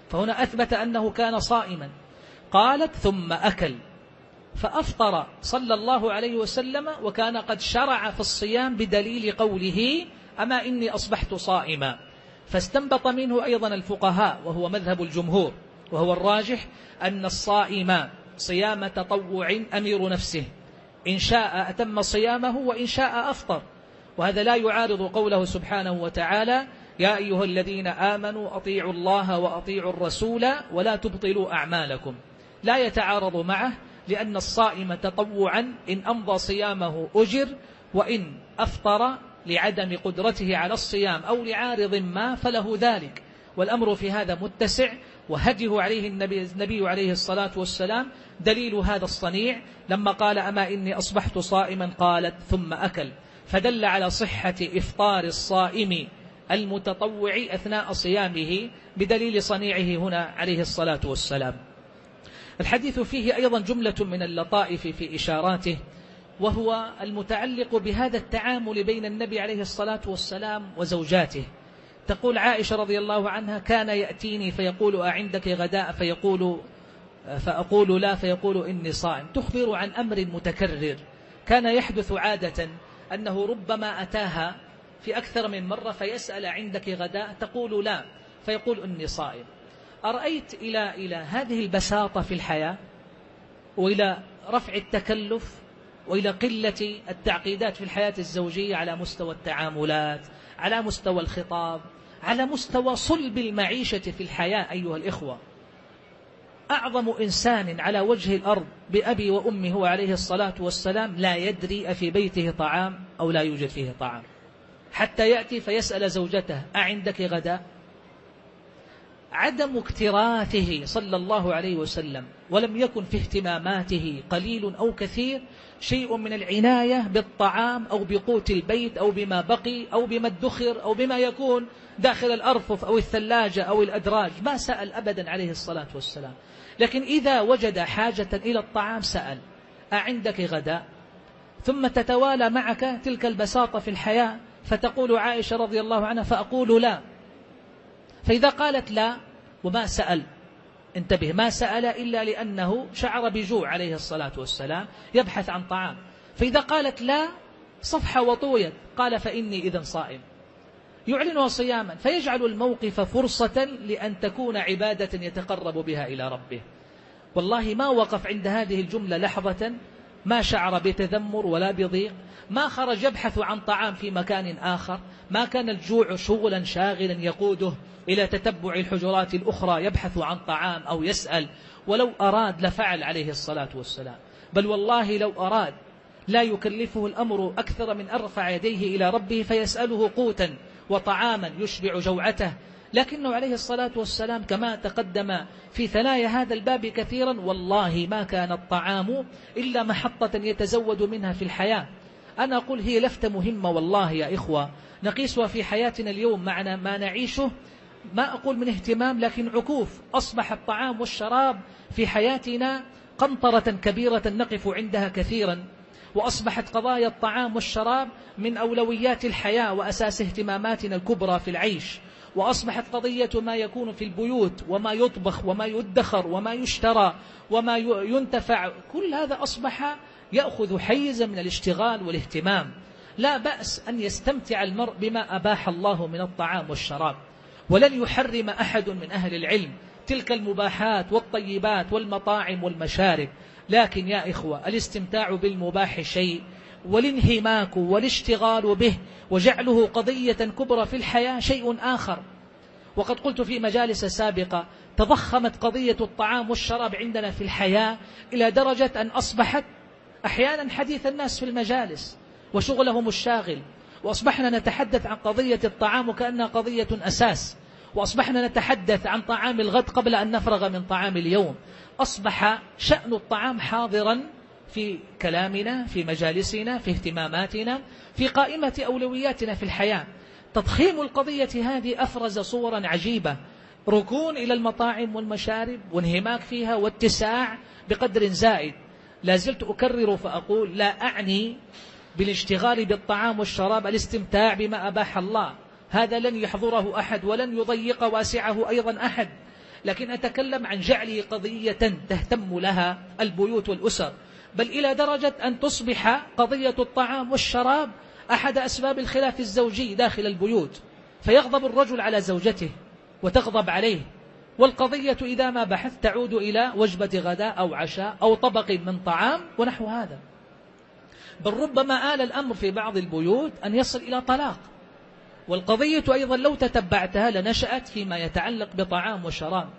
فهنا أثبت أنه كان صائما. قالت ثم أكل، فأفطر صلى الله عليه وسلم وكان قد شرع في الصيام بدليل قوله أما إني أصبحت صائما. فاستنبط منه أيضا الفقهاء، وهو مذهب الجمهور وهو الراجح، أن الصائم صيام تطوع أمير نفسه، إن شاء أتم صيامه وإن شاء أفطر. وهذا لا يعارض قوله سبحانه وتعالى يا أيها الذين آمنوا أطيعوا الله وأطيعوا الرسول ولا تبطلوا أعمالكم، لا يتعارض معه، لأن الصائم تطوعا إن أمضى صيامه أجر، وإن أفطر لعدم قدرته على الصيام أو لعارض ما فله ذلك. والأمر في هذا متسع، وهديه عليه النبي, النبي عليه الصلاة والسلام دليل هذا الصنيع لما قال أما إني أصبحت صائما قالت ثم أكل، فدل على صحة إفطار الصائم المتطوع أثناء صيامه بدليل صنيعه هنا عليه الصلاة والسلام. الحديث فيه أيضا جملة من اللطائف في إشاراته، وهو المتعلق بهذا التعامل بين النبي عليه الصلاة والسلام وزوجاته. تقول عائشة رضي الله عنها كان يأتيني فيقول أعندك غداء فيقول فأقول لا فيقول إني صائم. تخبر عن أمر متكرر كان يحدث عادة، أنه ربما أتاها في أكثر من مرة فيسأل عندك غداء تقول لا فيقول إني صائم. أرأيت إلى إلى هذه البساطة في الحياة، وإلى رفع التكلف، وإلى قلة التعقيدات في الحياة الزوجية على مستوى التعاملات، على مستوى الخطاب، على مستوى صلب المعيشة في الحياة. أيها الإخوة، أعظم إنسان على وجه الأرض بأبي وأمي هو عليه الصلاة والسلام لا يدري أفي بيته طعام أو لا يوجد فيه طعام، حتى يأتي فيسأل زوجته أعندك غداء. عدم اكتراثه صلى الله عليه وسلم، ولم يكن في اهتماماته قليل أو كثير شيء من العناية بالطعام أو بقوت البيت أو بما بقي أو بما ادخر أو بما يكون داخل الأرفف أو الثلاجة أو الأدراج، ما سأل أبدا عليه الصلاة والسلام. لكن إذا وجد حاجة إلى الطعام سأل أعندك غداء. ثم تتوالى معك تلك البساطة في الحياة، فتقول عائشة رضي الله عنها فأقول لا. فإذا قالت لا وما سأل، انتبه، ما سأل إلا لأنه شعر بجوع عليه الصلاة والسلام يبحث عن طعام. فإذا قالت لا صفح وطويت، قال فإني إذن صائم، يعلنها صياما، فيجعل الموقف فرصة لأن تكون عبادة يتقرب بها إلى ربه. والله ما وقف عند هذه الجملة لحظة، ما شعر بتذمر ولا بضيق، ما خرج يبحث عن طعام في مكان آخر، ما كان الجوع شغلا شاغلا يقوده إلى تتبع الحجرات الأخرى يبحث عن طعام أو يسأل. ولو أراد لفعل عليه الصلاة والسلام، بل والله لو أراد لا يكلفه الأمر أكثر من أرفع يديه إلى ربه فيسأله قوتا وطعاما يشبع جوعته. لكنه عليه الصلاة والسلام كما تقدم في ثنايا هذا الباب كثيرا، والله ما كان الطعام إلا محطة يتزود منها في الحياة. أنا أقول هي لفتة مهمة والله يا إخوة، نقيسها في حياتنا اليوم معنا ما نعيشه، ما أقول من اهتمام لكن عكوف. أصبح الطعام والشراب في حياتنا قنطرة كبيرة نقف عندها كثيرا، وأصبحت قضايا الطعام والشراب من أولويات الحياة وأساس اهتماماتنا الكبرى في العيش. وأصبحت قضية ما يكون في البيوت وما يطبخ وما يدخر وما يشترى وما ينتفع، كل هذا أصبح يأخذ حيزا من الاشتغال والاهتمام. لا بأس أن يستمتع المرء بما أباح الله من الطعام والشراب، ولن يحرم أحد من أهل العلم تلك المباحات والطيبات والمطاعم والمشارب. لكن يا إخوة، الاستمتاع بالمباح شيء، والانهماك والاشتغال به وجعله قضية كبرى في الحياة شيء آخر. وقد قلت في مجالس سابقة تضخمت قضية الطعام والشراب عندنا في الحياة إلى درجة أن أصبحت أحيانا حديث الناس في المجالس وشغلهم الشاغل، وأصبحنا نتحدث عن قضية الطعام وكأنها قضية أساس، وأصبحنا نتحدث عن طعام الغد قبل أن نفرغ من طعام اليوم. أصبح شأن الطعام حاضرا في كلامنا، في مجالسنا، في اهتماماتنا، في قائمة أولوياتنا في الحياة. تضخيم القضية هذه أفرز صورا عجيبة، ركون إلى المطاعم والمشارب وانهماك فيها واتساع بقدر زائد. لا زلت أكرر فأقول لا أعني بالاشتغال بالطعام والشراب الاستمتاع بما أباح الله، هذا لن يحضره أحد ولن يضيق واسعه أيضا أحد، لكن أتكلم عن جعله قضية تهتم لها البيوت والأسر، بل إلى درجة أن تصبح قضية الطعام والشراب أحد أسباب الخلاف الزوجي داخل البيوت، فيغضب الرجل على زوجته وتغضب عليه، والقضية إذا ما بحث تعود إلى وجبة غداء أو عشاء أو طبق من طعام ونحو هذا. بل ربما آل الأمر في بعض البيوت أن يصل إلى طلاق. والقضية أيضا لو تتبعتها لنشأت فيما يتعلق بطعام وشراب.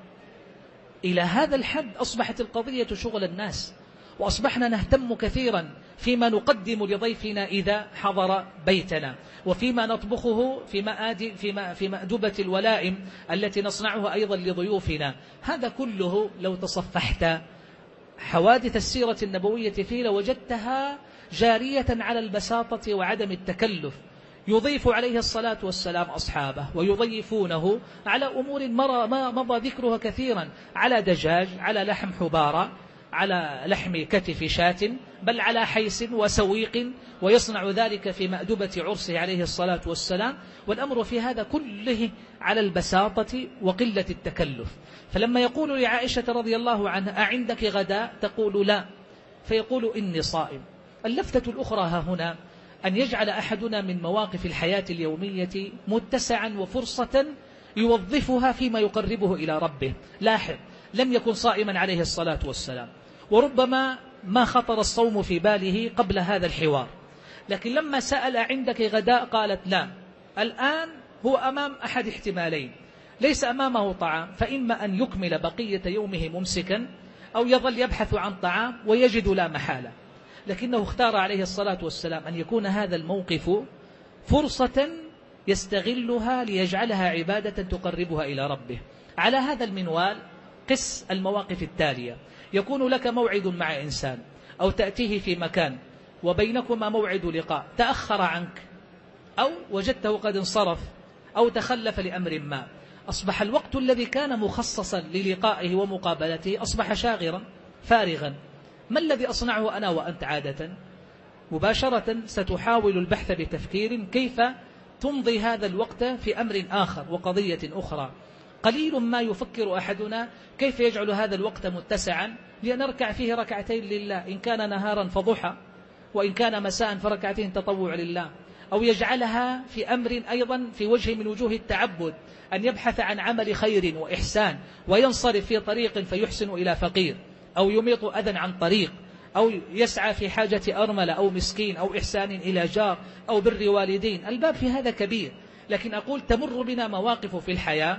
إلى هذا الحد أصبحت القضية شغل الناس، وأصبحنا نهتم كثيرا فيما نقدم لضيفنا إذا حضر بيتنا، وفيما نطبخه في مآد في في مأدبة الولائم التي نصنعها أيضا لضيوفنا. هذا كله لو تصفحت حوادث السيرة النبوية فيه لوجدتها جارية على البساطة وعدم التكلف. يضيف عليه الصلاة والسلام أصحابه ويضيفونه على أمور ما مضى ذكرها كثيرا، على دجاج، على لحم حبارة، على لحم كتف شاة، بل على حيس وسويق، ويصنع ذلك في مأدبة عرسه عليه الصلاة والسلام. والأمر في هذا كله على البساطة وقلة التكلف. فلما يقول لعائشة رضي الله عنها أعندك غداء؟ تقول لا، فيقول إني صائم. اللفتة الأخرى ها هنا أن يجعل أحدنا من مواقف الحياة اليومية متسعا وفرصة يوظفها فيما يقربه إلى ربه. لاحظ، لم يكن صائما عليه الصلاة والسلام، وربما ما خطر الصوم في باله قبل هذا الحوار، لكن لما سأل عندك غداء قالت لا. الآن هو أمام أحد احتمالين، ليس أمامه طعام، فإما أن يكمل بقية يومه ممسكا، أو يظل يبحث عن طعام ويجد لا محالة. لكنه اختار عليه الصلاة والسلام أن يكون هذا الموقف فرصة يستغلها ليجعلها عبادة تقربها إلى ربه. على هذا المنوال قس المواقف التالية: يكون لك موعد مع إنسان، أو تأتيه في مكان وبينكما موعد لقاء، تأخر عنك أو وجدته قد انصرف أو تخلف لأمر ما، أصبح الوقت الذي كان مخصصا للقائه ومقابلته أصبح شاغرا فارغا. ما الذي أصنعه أنا وأنت عادة؟ مباشرة ستحاول البحث بتفكير كيف تمضي هذا الوقت في أمر آخر وقضية أخرى. قليل ما يفكر أحدنا كيف يجعل هذا الوقت متسعا لنركع فيه ركعتين لله، إن كان نهارا فضحى، وإن كان مساء فركعتين تطوع لله، أو يجعلها في أمر أيضا في وجه من وجوه التعبد، أن يبحث عن عمل خير وإحسان وينصرف في طريق فيحسن إلى فقير، أو يميط أذى عن طريق، أو يسعى في حاجة أرملة أو مسكين، أو إحسان إلى جار، أو بر والدين. الباب في هذا كبير، لكن أقول تمر بنا مواقف في الحياة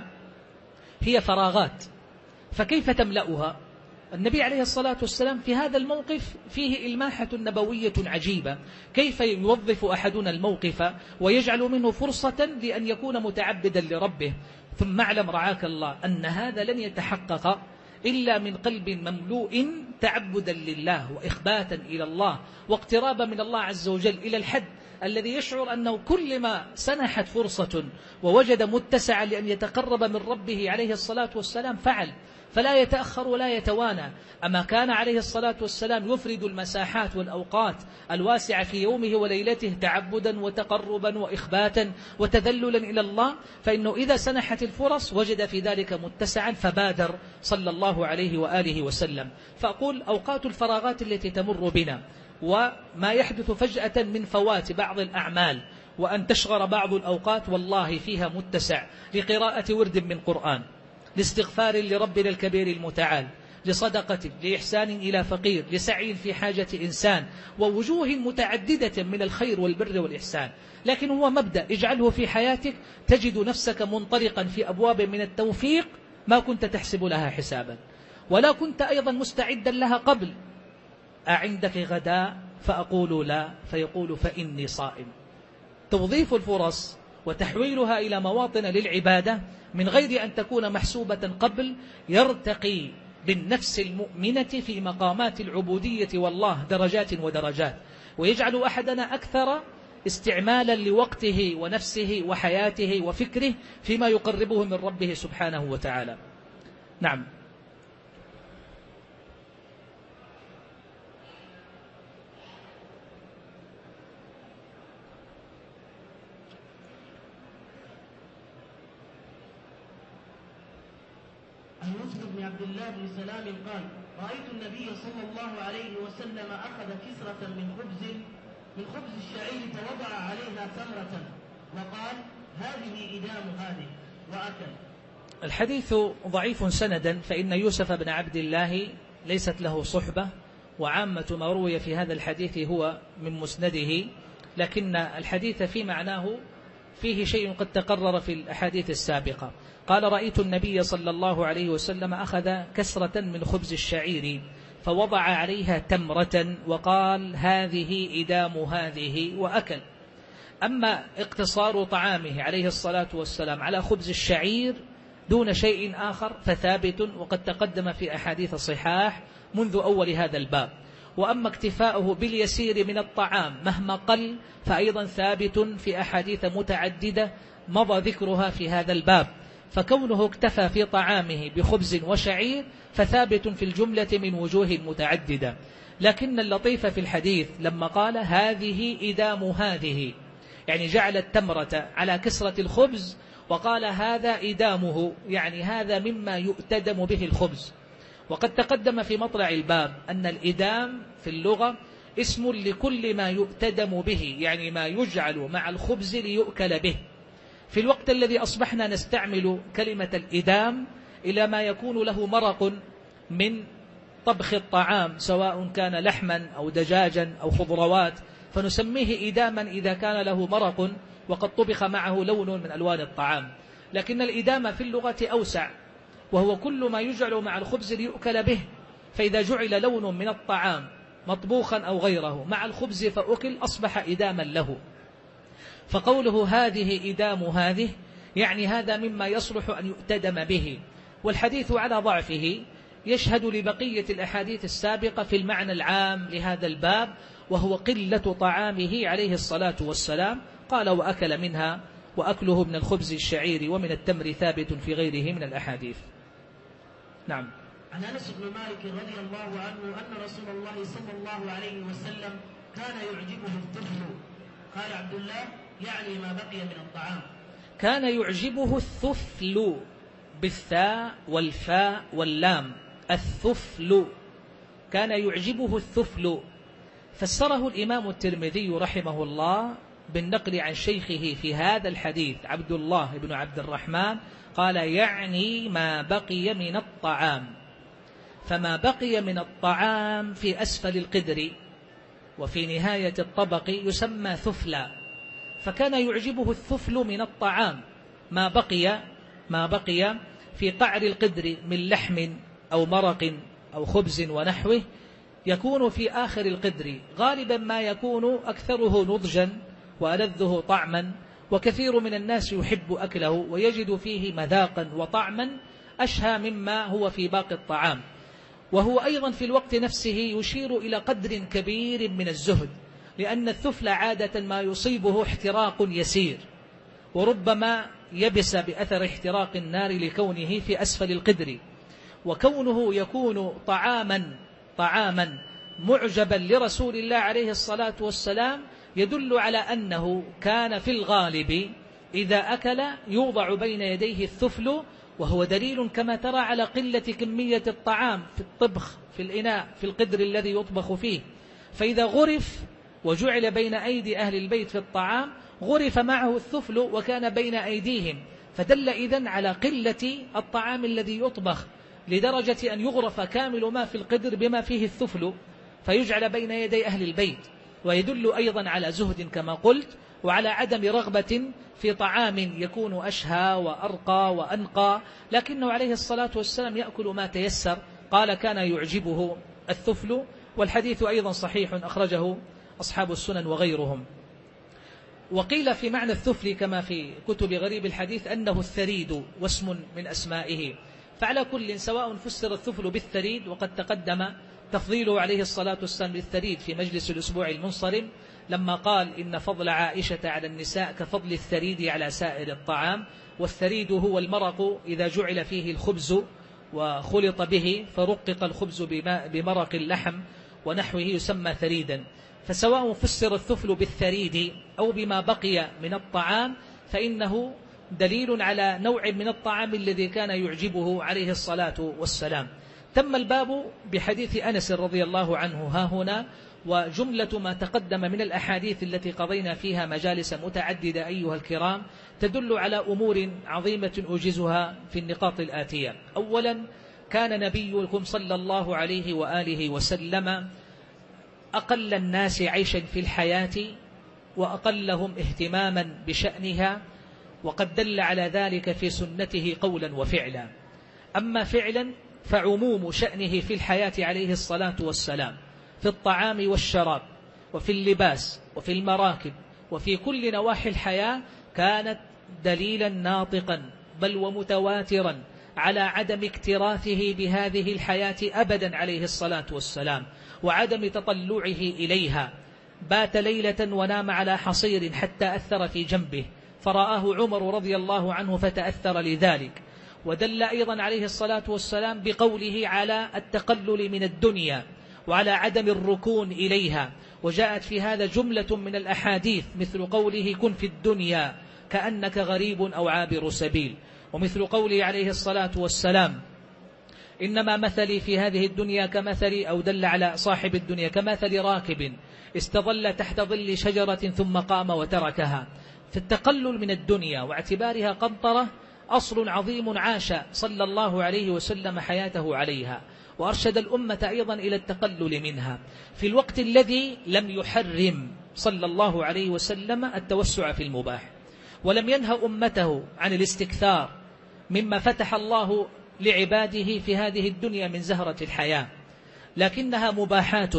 هي فراغات، فكيف تملأها؟ النبي عليه الصلاة والسلام في هذا الموقف فيه إلماحة نبوية عجيبة، كيف يوظف أحدنا الموقف ويجعل منه فرصة لأن يكون متعبدا لربه. ثم اعلم رعاك الله أن هذا لن يتحقق إلا من قلب مملوء تعبدا لله وإخباتا إلى الله واقترابا من الله عز وجل، إلى الحد الذي يشعر أنه كلما سنحت فرصة ووجد متسعا لأن يتقرب من ربه عليه الصلاة والسلام فعل، فلا يتأخر ولا يتوانى. أما كان عليه الصلاة والسلام يفرد المساحات والأوقات الواسعة في يومه وليلته تعبدا وتقربا وإخباتا وتذللا إلى الله، فإنه إذا سنحت الفرص وجد في ذلك متسعا فبادر صلى الله عليه وآله وسلم. فأقول أوقات الفراغات التي تمر بنا وما يحدث فجأة من فوات بعض الأعمال وأن تشغر بعض الأوقات، والله فيها متسع لقراءة ورد من قرآن، لاستغفار لربنا الكبير المتعال، لصدقة، لإحسان إلى فقير، لسعي في حاجة إنسان، ووجوه متعددة من الخير والبر والإحسان. لكن هو مبدأ اجعله في حياتك تجد نفسك منطلقا في أبواب من التوفيق ما كنت تحسب لها حسابا، ولا كنت أيضا مستعدا لها قبل. أعندك غداء؟ فأقول لا، فيقول فإني صائم. توظيف الفرص وتحويلها إلى مواطن للعبادة من غير أن تكون محسوبة قبل يرتقي بالنفس المؤمنة في مقامات العبودية والله درجات ودرجات، ويجعل أحدنا أكثر استعمالا لوقته ونفسه وحياته وفكره فيما يقربه من ربه سبحانه وتعالى. نعم. عن مسلم بن عبد الله بن سلام قال رأيت النبي صلى الله عليه وسلم أخذ كسرة من خبز من خبز الشعير فوضع عليها تمرة وقال هذه إدام هذه وأكل. الحديث ضعيف سندا، فإن يوسف بن عبد الله ليست له صحبة، وعامة ما روي في هذا الحديث هو من مسنده، لكن الحديث في معناه فيه شيء قد تقرر في الأحاديث السابقة. قال رأيت النبي صلى الله عليه وسلم أخذ كسرة من خبز الشعير فوضع عليها تمرة وقال هذه إدام هذه وأكل. أما اقتصار طعامه عليه الصلاة والسلام على خبز الشعير دون شيء آخر فثابت، وقد تقدم في أحاديث صحاح منذ أول هذا الباب. وأما اكتفاؤه باليسير من الطعام مهما قل فأيضا ثابت في أحاديث متعددة مضى ذكرها في هذا الباب، فكونه اكتفى في طعامه بخبز وشعير فثابت في الجملة من وجوه متعددة. لكن اللطيف في الحديث لما قال هذه إدام هذه، يعني جعل التمرة على كسرة الخبز وقال هذا إدامه، يعني هذا مما يؤتدم به الخبز. وقد تقدم في مطلع الباب أن الإدام في اللغة اسم لكل ما يؤتدم به، يعني ما يجعل مع الخبز ليؤكل به. في الوقت الذي أصبحنا نستعمل كلمة الإدام إلى ما يكون له مرق من طبخ الطعام سواء كان لحما أو دجاجا أو خضروات، فنسميه إداما إذا كان له مرق وقد طبخ معه لون من ألوان الطعام. لكن الإدامة في اللغة أوسع، وهو كل ما يجعل مع الخبز ليؤكل به، فإذا جعل لون من الطعام مطبوخا أو غيره مع الخبز فأكل أصبح إداما له. فقوله هذه إدام هذه يعني هذا مما يصلح أن يؤتدم به. والحديث على ضعفه يشهد لبقية الأحاديث السابقة في المعنى العام لهذا الباب، وهو قلة طعامه عليه الصلاة والسلام. قال وأكل منها، وأكله من الخبز الشعير ومن التمر ثابت في غيره من الأحاديث. نعم. عن أنس بن مالك رضي الله عنه أن رسول الله صلى الله عليه وسلم كان يعجبه الطفل. قال عبد الله يعني ما بقي من الطعام. كان يعجبه الثفل بالثاء والفاء واللام، الثفل كان يعجبه الثفل. فسره الإمام الترمذي رحمه الله بالنقل عن شيخه في هذا الحديث عبد الله بن عبد الرحمن، قال يعني ما بقي من الطعام. فما بقي من الطعام في أسفل القدر وفي نهاية الطبق يسمى ثفلا، فكان يعجبه الثفل من الطعام ما بقي ما بقي في قعر القدر من لحم أو مرق أو خبز ونحوه، يكون في آخر القدر غالبا ما يكون أكثره نضجا وألذه طعما، وكثير من الناس يحب أكله ويجد فيه مذاقا وطعما أشهى مما هو في باقي الطعام. وهو أيضا في الوقت نفسه يشير إلى قدر كبير من الزهد، لأن الثفل عادة ما يصيبه احتراق يسير، وربما يبس بأثر احتراق النار لكونه في أسفل القدر. وكونه يكون طعاما طعاما معجبا لرسول الله عليه الصلاة والسلام يدل على أنه كان في الغالب إذا أكل يوضع بين يديه الثفل، وهو دليل كما ترى على قلة كمية الطعام في الطبخ في الإناء في القدر الذي يطبخ فيه. فإذا غرف وجعل بين أيدي أهل البيت في الطعام غرف معه الثفل وكان بين أيديهم، فدل إذن على قلة الطعام الذي يطبخ لدرجة أن يغرف كامل ما في القدر بما فيه الثفل فيجعل بين يدي أهل البيت. ويدل أيضا على زهد كما قلت، وعلى عدم رغبة في طعام يكون أشهى وأرقى وأنقى، لكنه عليه الصلاة والسلام يأكل ما تيسر. قال كان يعجبه الثفل، والحديث أيضا صحيح أخرجه أصحاب السنن وغيرهم. وقيل في معنى الثفل كما في كتب غريب الحديث أنه الثريد واسم من أسمائه. فعلى كل سواء فسر الثفل بالثريد، وقد تقدم تفضيله عليه الصلاة والسلام للثريد في مجلس الأسبوع المنصرم لما قال إن فضل عائشة على النساء كفضل الثريد على سائر الطعام. والثريد هو المرق إذا جعل فيه الخبز وخلط به فرقق الخبز بمرق اللحم ونحوه يسمى ثريدا. فسواء فسر الثفل بالثريد أو بما بقي من الطعام فإنه دليل على نوع من الطعام الذي كان يعجبه عليه الصلاة والسلام. تم الباب بحديث أنس رضي الله عنه ها هنا، وجملة ما تقدم من الأحاديث التي قضينا فيها مجالس متعددة أيها الكرام تدل على أمور عظيمة أوجزها في النقاط الآتية. أولا، كان نبيكم صلى الله عليه وآله وسلم أقل الناس عيشا في الحياة وأقلهم اهتماما بشأنها، وقد دل على ذلك في سنته قولا وفعلا. أما فعلا فعموم شأنه في الحياة عليه الصلاة والسلام في الطعام والشراب وفي اللباس وفي المراكب وفي كل نواحي الحياة كانت دليلا ناطقا بل ومتواترا على عدم اكتراثه بهذه الحياة أبدا عليه الصلاة والسلام، وعدم تطلعه إليها. بات ليلة ونام على حصير حتى أثر في جنبه فرآه عمر رضي الله عنه فتأثر لذلك. ودل أيضا عليه الصلاة والسلام بقوله على التقلل من الدنيا وعلى عدم الركون إليها، وجاءت في هذا جملة من الأحاديث مثل قوله كن في الدنيا كأنك غريب أو عابر سبيل، ومثل قوله عليه الصلاة والسلام إنما مثلي في هذه الدنيا كمثل، أو دل على صاحب الدنيا كمثل راكب استظل تحت ظل شجرة ثم قام وتركها. في التقلل من الدنيا واعتبارها قنطرة أصل عظيم عاش صلى الله عليه وسلم حياته عليها، وأرشد الأمة أيضا إلى التقلل منها في الوقت الذي لم يحرم صلى الله عليه وسلم التوسع في المباح، ولم ينهى أمته عن الاستكثار مما فتح الله لعباده في هذه الدنيا من زهرة الحياة، لكنها مباحات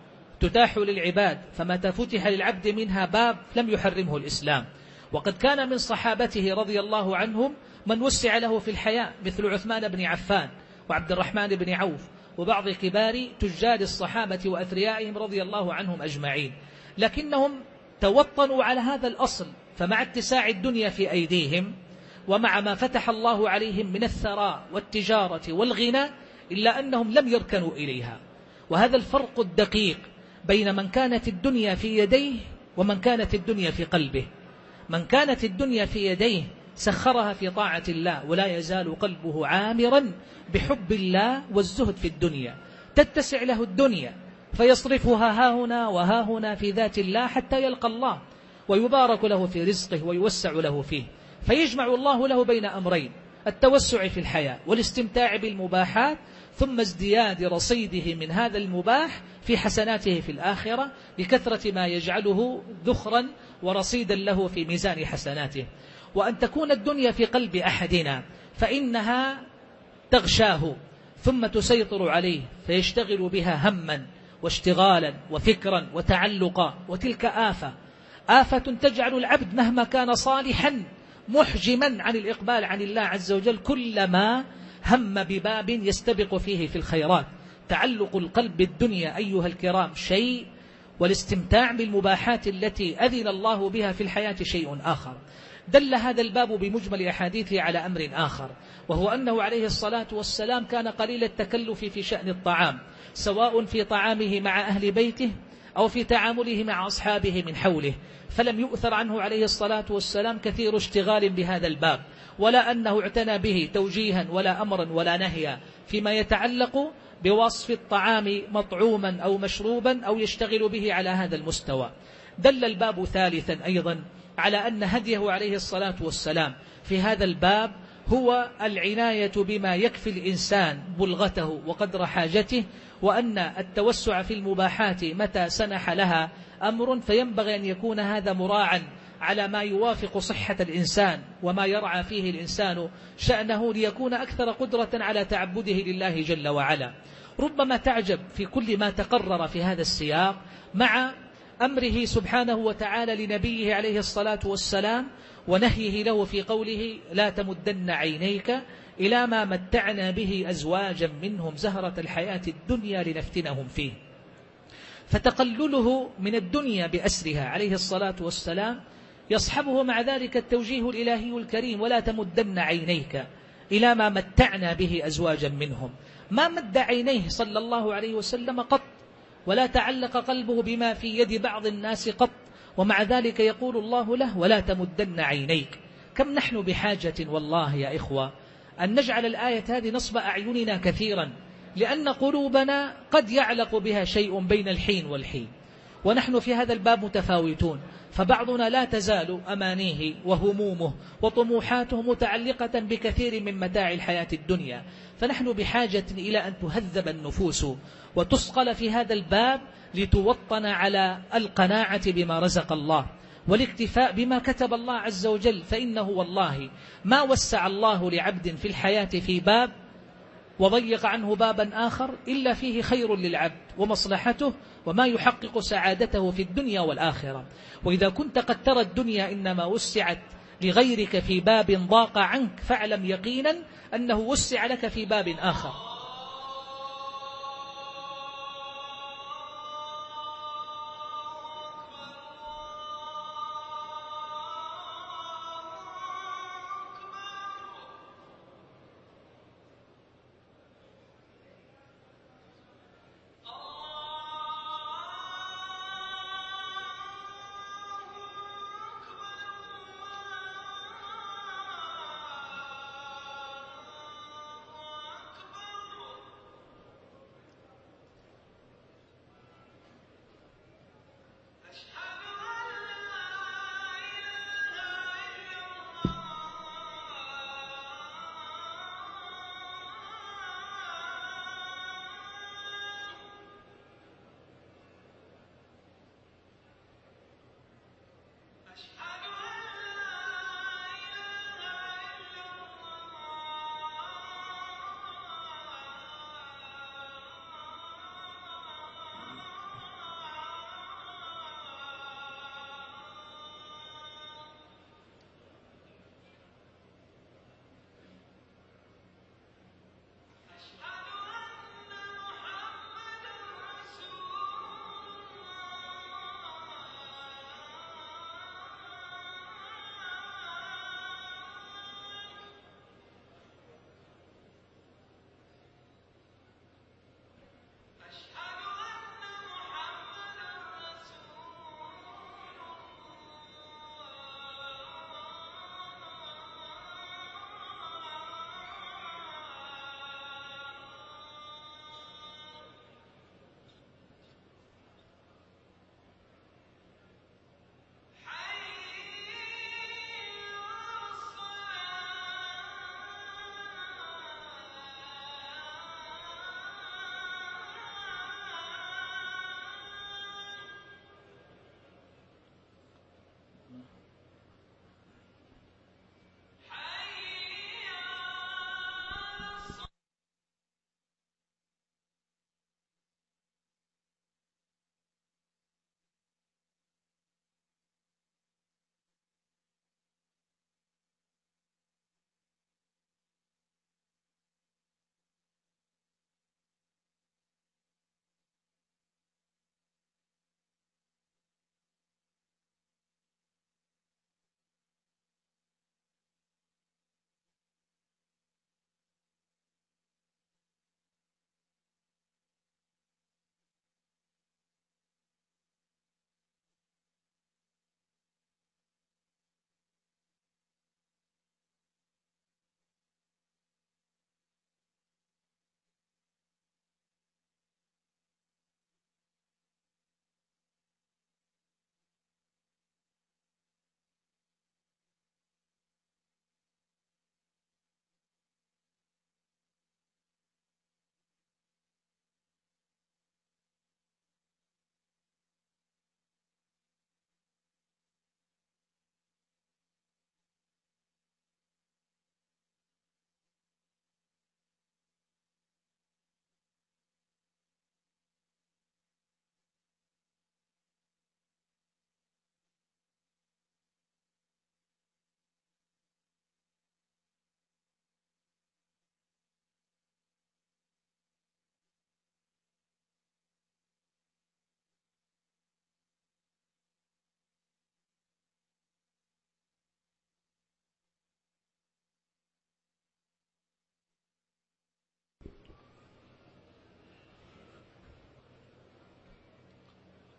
تتاح للعباد، فمتى فتح للعبد منها باب لم يحرمه الإسلام. وقد كان من صحابته رضي الله عنهم من وسع له في الحياة مثل عثمان بن عفان وعبد الرحمن بن عوف وبعض كبار تجار الصحابة وأثريائهم رضي الله عنهم أجمعين، لكنهم توطنوا على هذا الأصل. فمع اتساع الدنيا في أيديهم ومع ما فتح الله عليهم من الثراء والتجارة والغنى، إلا أنهم لم يركنوا إليها. وهذا الفرق الدقيق بين من كانت الدنيا في يديه ومن كانت الدنيا في قلبه. من كانت الدنيا في يديه سخرها في طاعة الله ولا يزال قلبه عامرا بحب الله والزهد في الدنيا، تتسع له الدنيا فيصرفها ها هنا وها هنا في ذات الله حتى يلقى الله، ويبارك له في رزقه ويوسع له فيه، فيجمع الله له بين أمرين: التوسع في الحياة والاستمتاع بالمباحات، ثم ازدياد رصيده من هذا المباح في حسناته في الآخرة بكثرة ما يجعله ذخرا ورصيدا له في ميزان حسناته. وأن تكون الدنيا في قلب أحدنا فإنها تغشاه ثم تسيطر عليه فيشتغل بها هما واشتغالا وفكرا وتعلقا، وتلك آفة آفة تجعل العبد مهما كان صالحا محجما عن الإقبال عن الله عز وجل كلما هم بباب يستبق فيه في الخيرات. تعلق القلب بالدنيا أيها الكرام شيء، والاستمتاع بالمباحات التي أذن الله بها في الحياة شيء آخر. دل هذا الباب بمجمل أحاديثه على أمر آخر، وهو أنه عليه الصلاة والسلام كان قليل التكلف في شأن الطعام، سواء في طعامه مع أهل بيته أو في تعامله مع أصحابه من حوله، فلم يؤثر عنه عليه الصلاة والسلام كثير اشتغال بهذا الباب، ولا أنه اعتنى به توجيها ولا أمرا ولا نهيا فيما يتعلق بوصف الطعام مطعوما أو مشروبا أو يشتغل به على هذا المستوى. دل الباب ثالثا أيضا على أن هديه عليه الصلاة والسلام في هذا الباب هو العناية بما يكفي الإنسان بلغته وقدر حاجته، وأن التوسع في المباحات متى سنح لها أمر فينبغي أن يكون هذا مراعا على ما يوافق صحة الإنسان وما يرعى فيه الإنسان شأنه ليكون أكثر قدرة على تعبده لله جل وعلا. ربما تعجب في كل ما تقرر في هذا السياق مع أمره سبحانه وتعالى لنبيه عليه الصلاة والسلام ونهيه له في قوله لا تمدن عينيك إلى ما متعنا به أزواجا منهم زهرة الحياة الدنيا لنفتنهم فيه. فتقلله من الدنيا بأسرها عليه الصلاة والسلام يصحبه مع ذلك التوجيه الإلهي الكريم ولا تمدن عينيك إلى ما متعنا به أزواجا منهم. ما مد عينيه صلى الله عليه وسلم قط، ولا تعلق قلبه بما في يد بعض الناس قط، ومع ذلك يقول الله له ولا تمدن عينيك. كم نحن بحاجة والله يا إخوة أن نجعل الآية هذه نصب أعيننا كثيرا، لأن قلوبنا قد يعلق بها شيء بين الحين والحين، ونحن في هذا الباب متفاوتون، فبعضنا لا تزال أمانيه وهمومه وطموحاته متعلقة بكثير من متاع الحياة الدنيا، فنحن بحاجة إلى أن تهذب النفوس وتصقل في هذا الباب لتوطن على القناعة بما رزق الله والاكتفاء بما كتب الله عز وجل. فإنه والله ما وسع الله لعبد في الحياة في باب وضيق عنه بابا آخر إلا فيه خير للعبد ومصلحته وما يحقق سعادته في الدنيا والآخرة. وإذا كنت قد ترى الدنيا إنما وسعت لغيرك في باب ضاق عنك، فاعلم يقينا أنه وسع لك في باب آخر.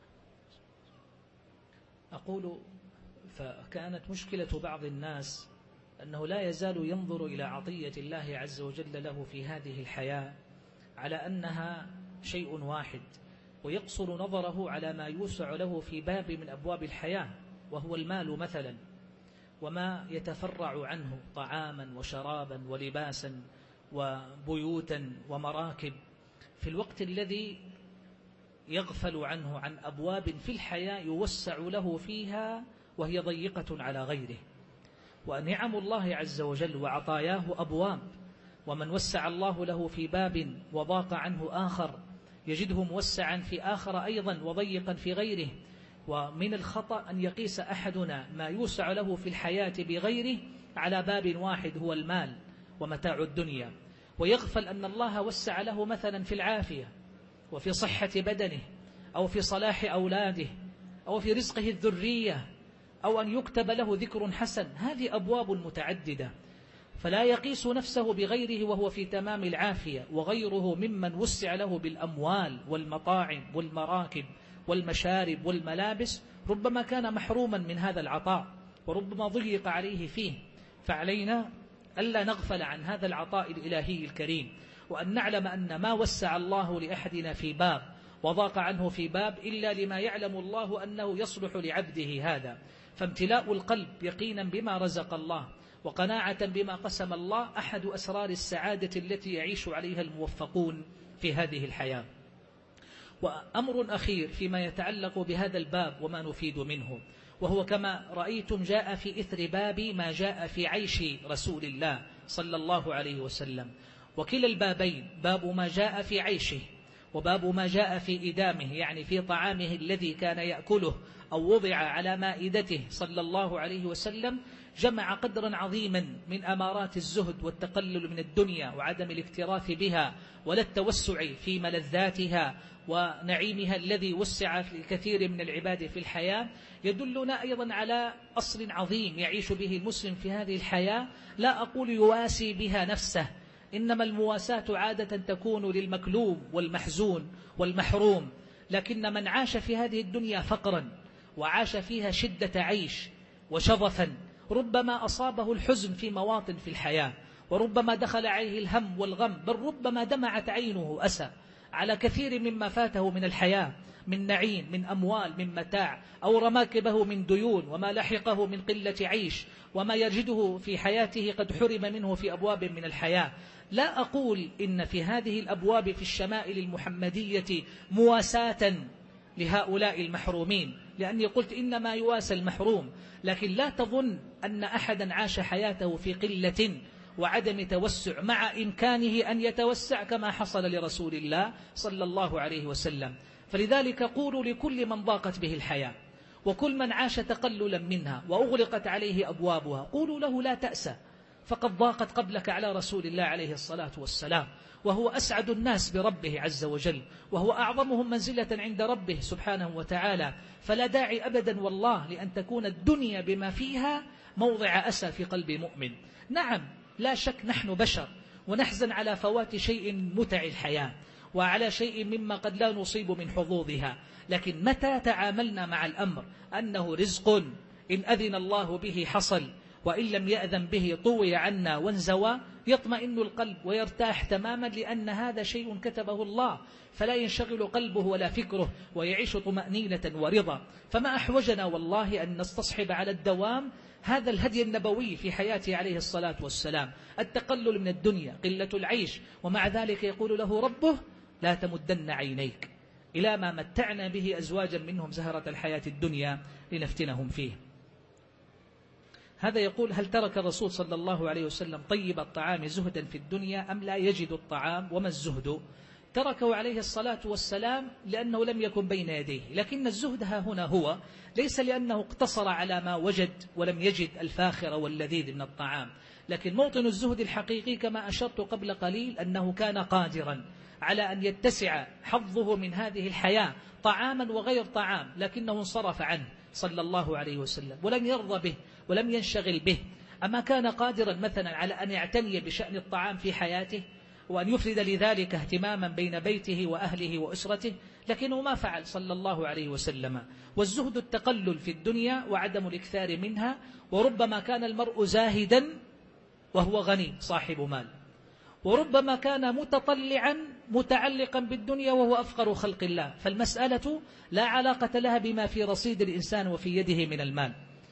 أقول فكانت مشكلة بعض الناس أنه لا يزال ينظر إلى عطية الله عز وجل له في هذه الحياة على أنها شيء واحد، ويقصر نظره على ما يوسع له في باب من أبواب الحياة، وهو المال مثلا، وما يتفرع عنه طعاما وشرابا ولباسا وبيوتا ومراكب، في الوقت الذي يغفل عنه عن أبواب في الحياة يوسع له فيها وهي ضيقة على غيره. ونعم الله عز وجل وعطاياه أبواب، ومن وسع الله له في باب وضاق عنه آخر يجده موسعا في آخر أيضا وضيقا في غيره. ومن الخطأ أن يقيس أحدنا ما يوسع له في الحياة بغيره على باب واحد هو المال ومتاع الدنيا، ويغفل أن الله وسع له مثلا في العافية وفي صحة بدنه أو في صلاح أولاده أو في رزقه الذرية أو أن يكتب له ذكر حسن. هذه أبواب متعددة، فلا يقيس نفسه بغيره وهو في تمام العافية، وغيره ممن وسع له بالأموال والمطاعم والمراكب والمشارب والملابس ربما كان محروما من هذا العطاء وربما ضيق عليه فيه. فعلينا ألا نغفل عن هذا العطاء الإلهي الكريم، وأن نعلم أن ما وسع الله لأحدنا في باب وضاق عنه في باب إلا لما يعلم الله أنه يصلح لعبده هذا. فامتلاء القلب يقينا بما رزق الله وقناعة بما قسم الله أحد أسرار السعادة التي يعيش عليها الموفقون في هذه الحياة. وأمر أخير فيما يتعلق بهذا الباب وما نفيد منه، وهو كما رأيتم جاء في إثر باب ما جاء في عيش رسول الله صلى الله عليه وسلم، وكلا البابين باب ما جاء في عيشه وباب ما جاء في إدامه، يعني في طعامه الذي كان يأكله أو وضع على مائدته صلى الله عليه وسلم، جمع قدرا عظيما من أمارات الزهد والتقلل من الدنيا وعدم الاكتراث بها ولا التوسع في ملذاتها ونعيمها الذي وسع في كثير من العباد في الحياة. يدلنا أيضا على أصل عظيم يعيش به المسلم في هذه الحياة، لا أقول يواسي بها نفسه، إنما المواساة عادة تكون للمكلوم والمحزون والمحروم، لكن من عاش في هذه الدنيا فقرا وعاش فيها شدة عيش وشظفا ربما أصابه الحزن في مواطن في الحياة، وربما دخل عليه الهم والغم، بل ربما دمعت عينه أسى على كثير مما فاته من الحياة من نعيم من أموال من متاع، أو رماكبه من ديون وما لحقه من قلة عيش وما يجده في حياته قد حرم منه في أبواب من الحياة. لا أقول إن في هذه الأبواب في الشمائل المحمدية مواساة لهؤلاء المحرومين، لأني قلت إنما يواسى المحروم، لكن لا تظن أن أحدا عاش حياته في قلة وعدم توسع مع إمكانه أن يتوسع كما حصل لرسول الله صلى الله عليه وسلم. فلذلك قولوا لكل من ضاقت به الحياة وكل من عاش تقللا منها وأغلقت عليه أبوابها، قولوا له لا تأسى، فقد ضاقت قبلك على رسول الله عليه الصلاة والسلام، وهو أسعد الناس بربه عز وجل، وهو أعظمهم منزلة عند ربه سبحانه وتعالى. فلا داعي أبدا والله لأن تكون الدنيا بما فيها موضع أسى في قلب مؤمن. نعم لا شك نحن بشر ونحزن على فوات شيء متع الحياة وعلى شيء مما قد لا نصيب من حظوظها، لكن متى تعاملنا مع الأمر أنه رزق إن أذن الله به حصل وإن لم يأذن به طوي عنا وانزوى، يطمئن القلب ويرتاح تماما، لأن هذا شيء كتبه الله، فلا ينشغل قلبه ولا فكره ويعيش طمأنينة ورضا. فما أحوجنا والله أن نستصحب على الدوام هذا الهدي النبوي في حياته عليه الصلاة والسلام، التقلل من الدنيا قلة العيش، ومع ذلك يقول له ربه لا تمدن عينيك إلى ما متعنا به أزواجا منهم زهرة الحياة الدنيا لنفتنهم فيه. هذا يقول هل ترك الرسول صلى الله عليه وسلم طيب الطعام زهدا في الدنيا أم لا يجد الطعام؟ وما الزهد؟ تركه عليه الصلاة والسلام لأنه لم يكن بين يديه، لكن الزهد ها هنا هو ليس لأنه اقتصر على ما وجد ولم يجد الفاخر واللذيذ من الطعام، لكن موطن الزهد الحقيقي كما أشرت قبل قليل أنه كان قادرا على أن يتسع حظه من هذه الحياة طعاما وغير طعام، لكنه انصرف عنه صلى الله عليه وسلم ولم يرضى به ولم ينشغل به. أما كان قادرا مثلا على أن يعتني بشأن الطعام في حياته وأن يفرد لذلك اهتماما بين بيته وأهله وأسرته، لكنه ما فعل صلى الله عليه وسلم. والزهد التقلل في الدنيا وعدم الإكثار منها، وربما كان المرء زاهدا وهو غني صاحب مال، وربما كان متطلعا متعلقا بالدنيا وهو أفقر خلق الله. فالمسألة لا علاقة لها بما في رصيد الإنسان وفي يده من المال.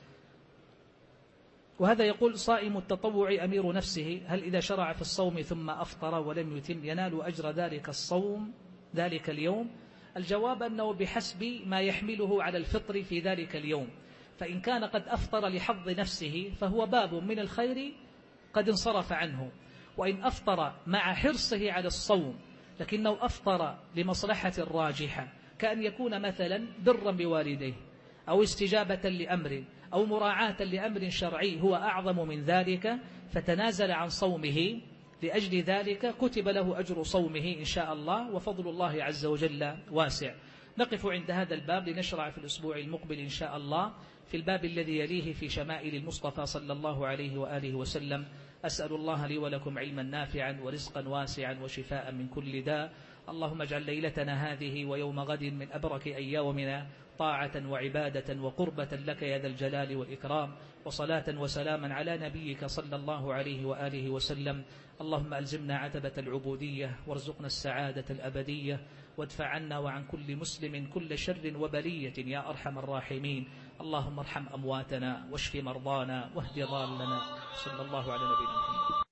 وهذا يقول: صائم التطوع أمير نفسه، هل إذا شرع في الصوم ثم أفطر ولم يتم ينال أجر ذلك الصوم ذلك اليوم؟ الجواب أنه بحسب ما يحمله على الفطر في ذلك اليوم. فإن كان قد أفطر لحظ نفسه فهو باب من الخير قد انصرف عنه، وإن أفطر مع حرصه على الصوم لكنه أفطر لمصلحة راجحة، كأن يكون مثلا برا بوالديه أو استجابة لأمر أو مراعاة لأمر شرعي هو أعظم من ذلك، فتنازل عن صومه لأجل ذلك، كتب له أجر صومه إن شاء الله، وفضل الله عز وجل واسع. نقف عند هذا الباب لنشرع في الأسبوع المقبل إن شاء الله في الباب الذي يليه في شمائل المصطفى صلى الله عليه وآله وسلم. أسأل الله لي ولكم علما نافعا ورزقا واسعا وشفاء من كل داء. اللهم اجعل ليلتنا هذه ويوم غد من أبرك أيامنا طاعة وعبادة وقربة لك يا ذا الجلال والإكرام، وصلاة وسلاما على نبيك صلى الله عليه وآله وسلم. اللهم ألزمنا عتبة العبودية وارزقنا السعادة الأبدية، وادفع عنا وعن كل مسلم كل شر وبلية يا أرحم الراحمين. اللهم ارحم أمواتنا واشف مرضانا واهد ضالنا. صلى الله على نبينا محمد.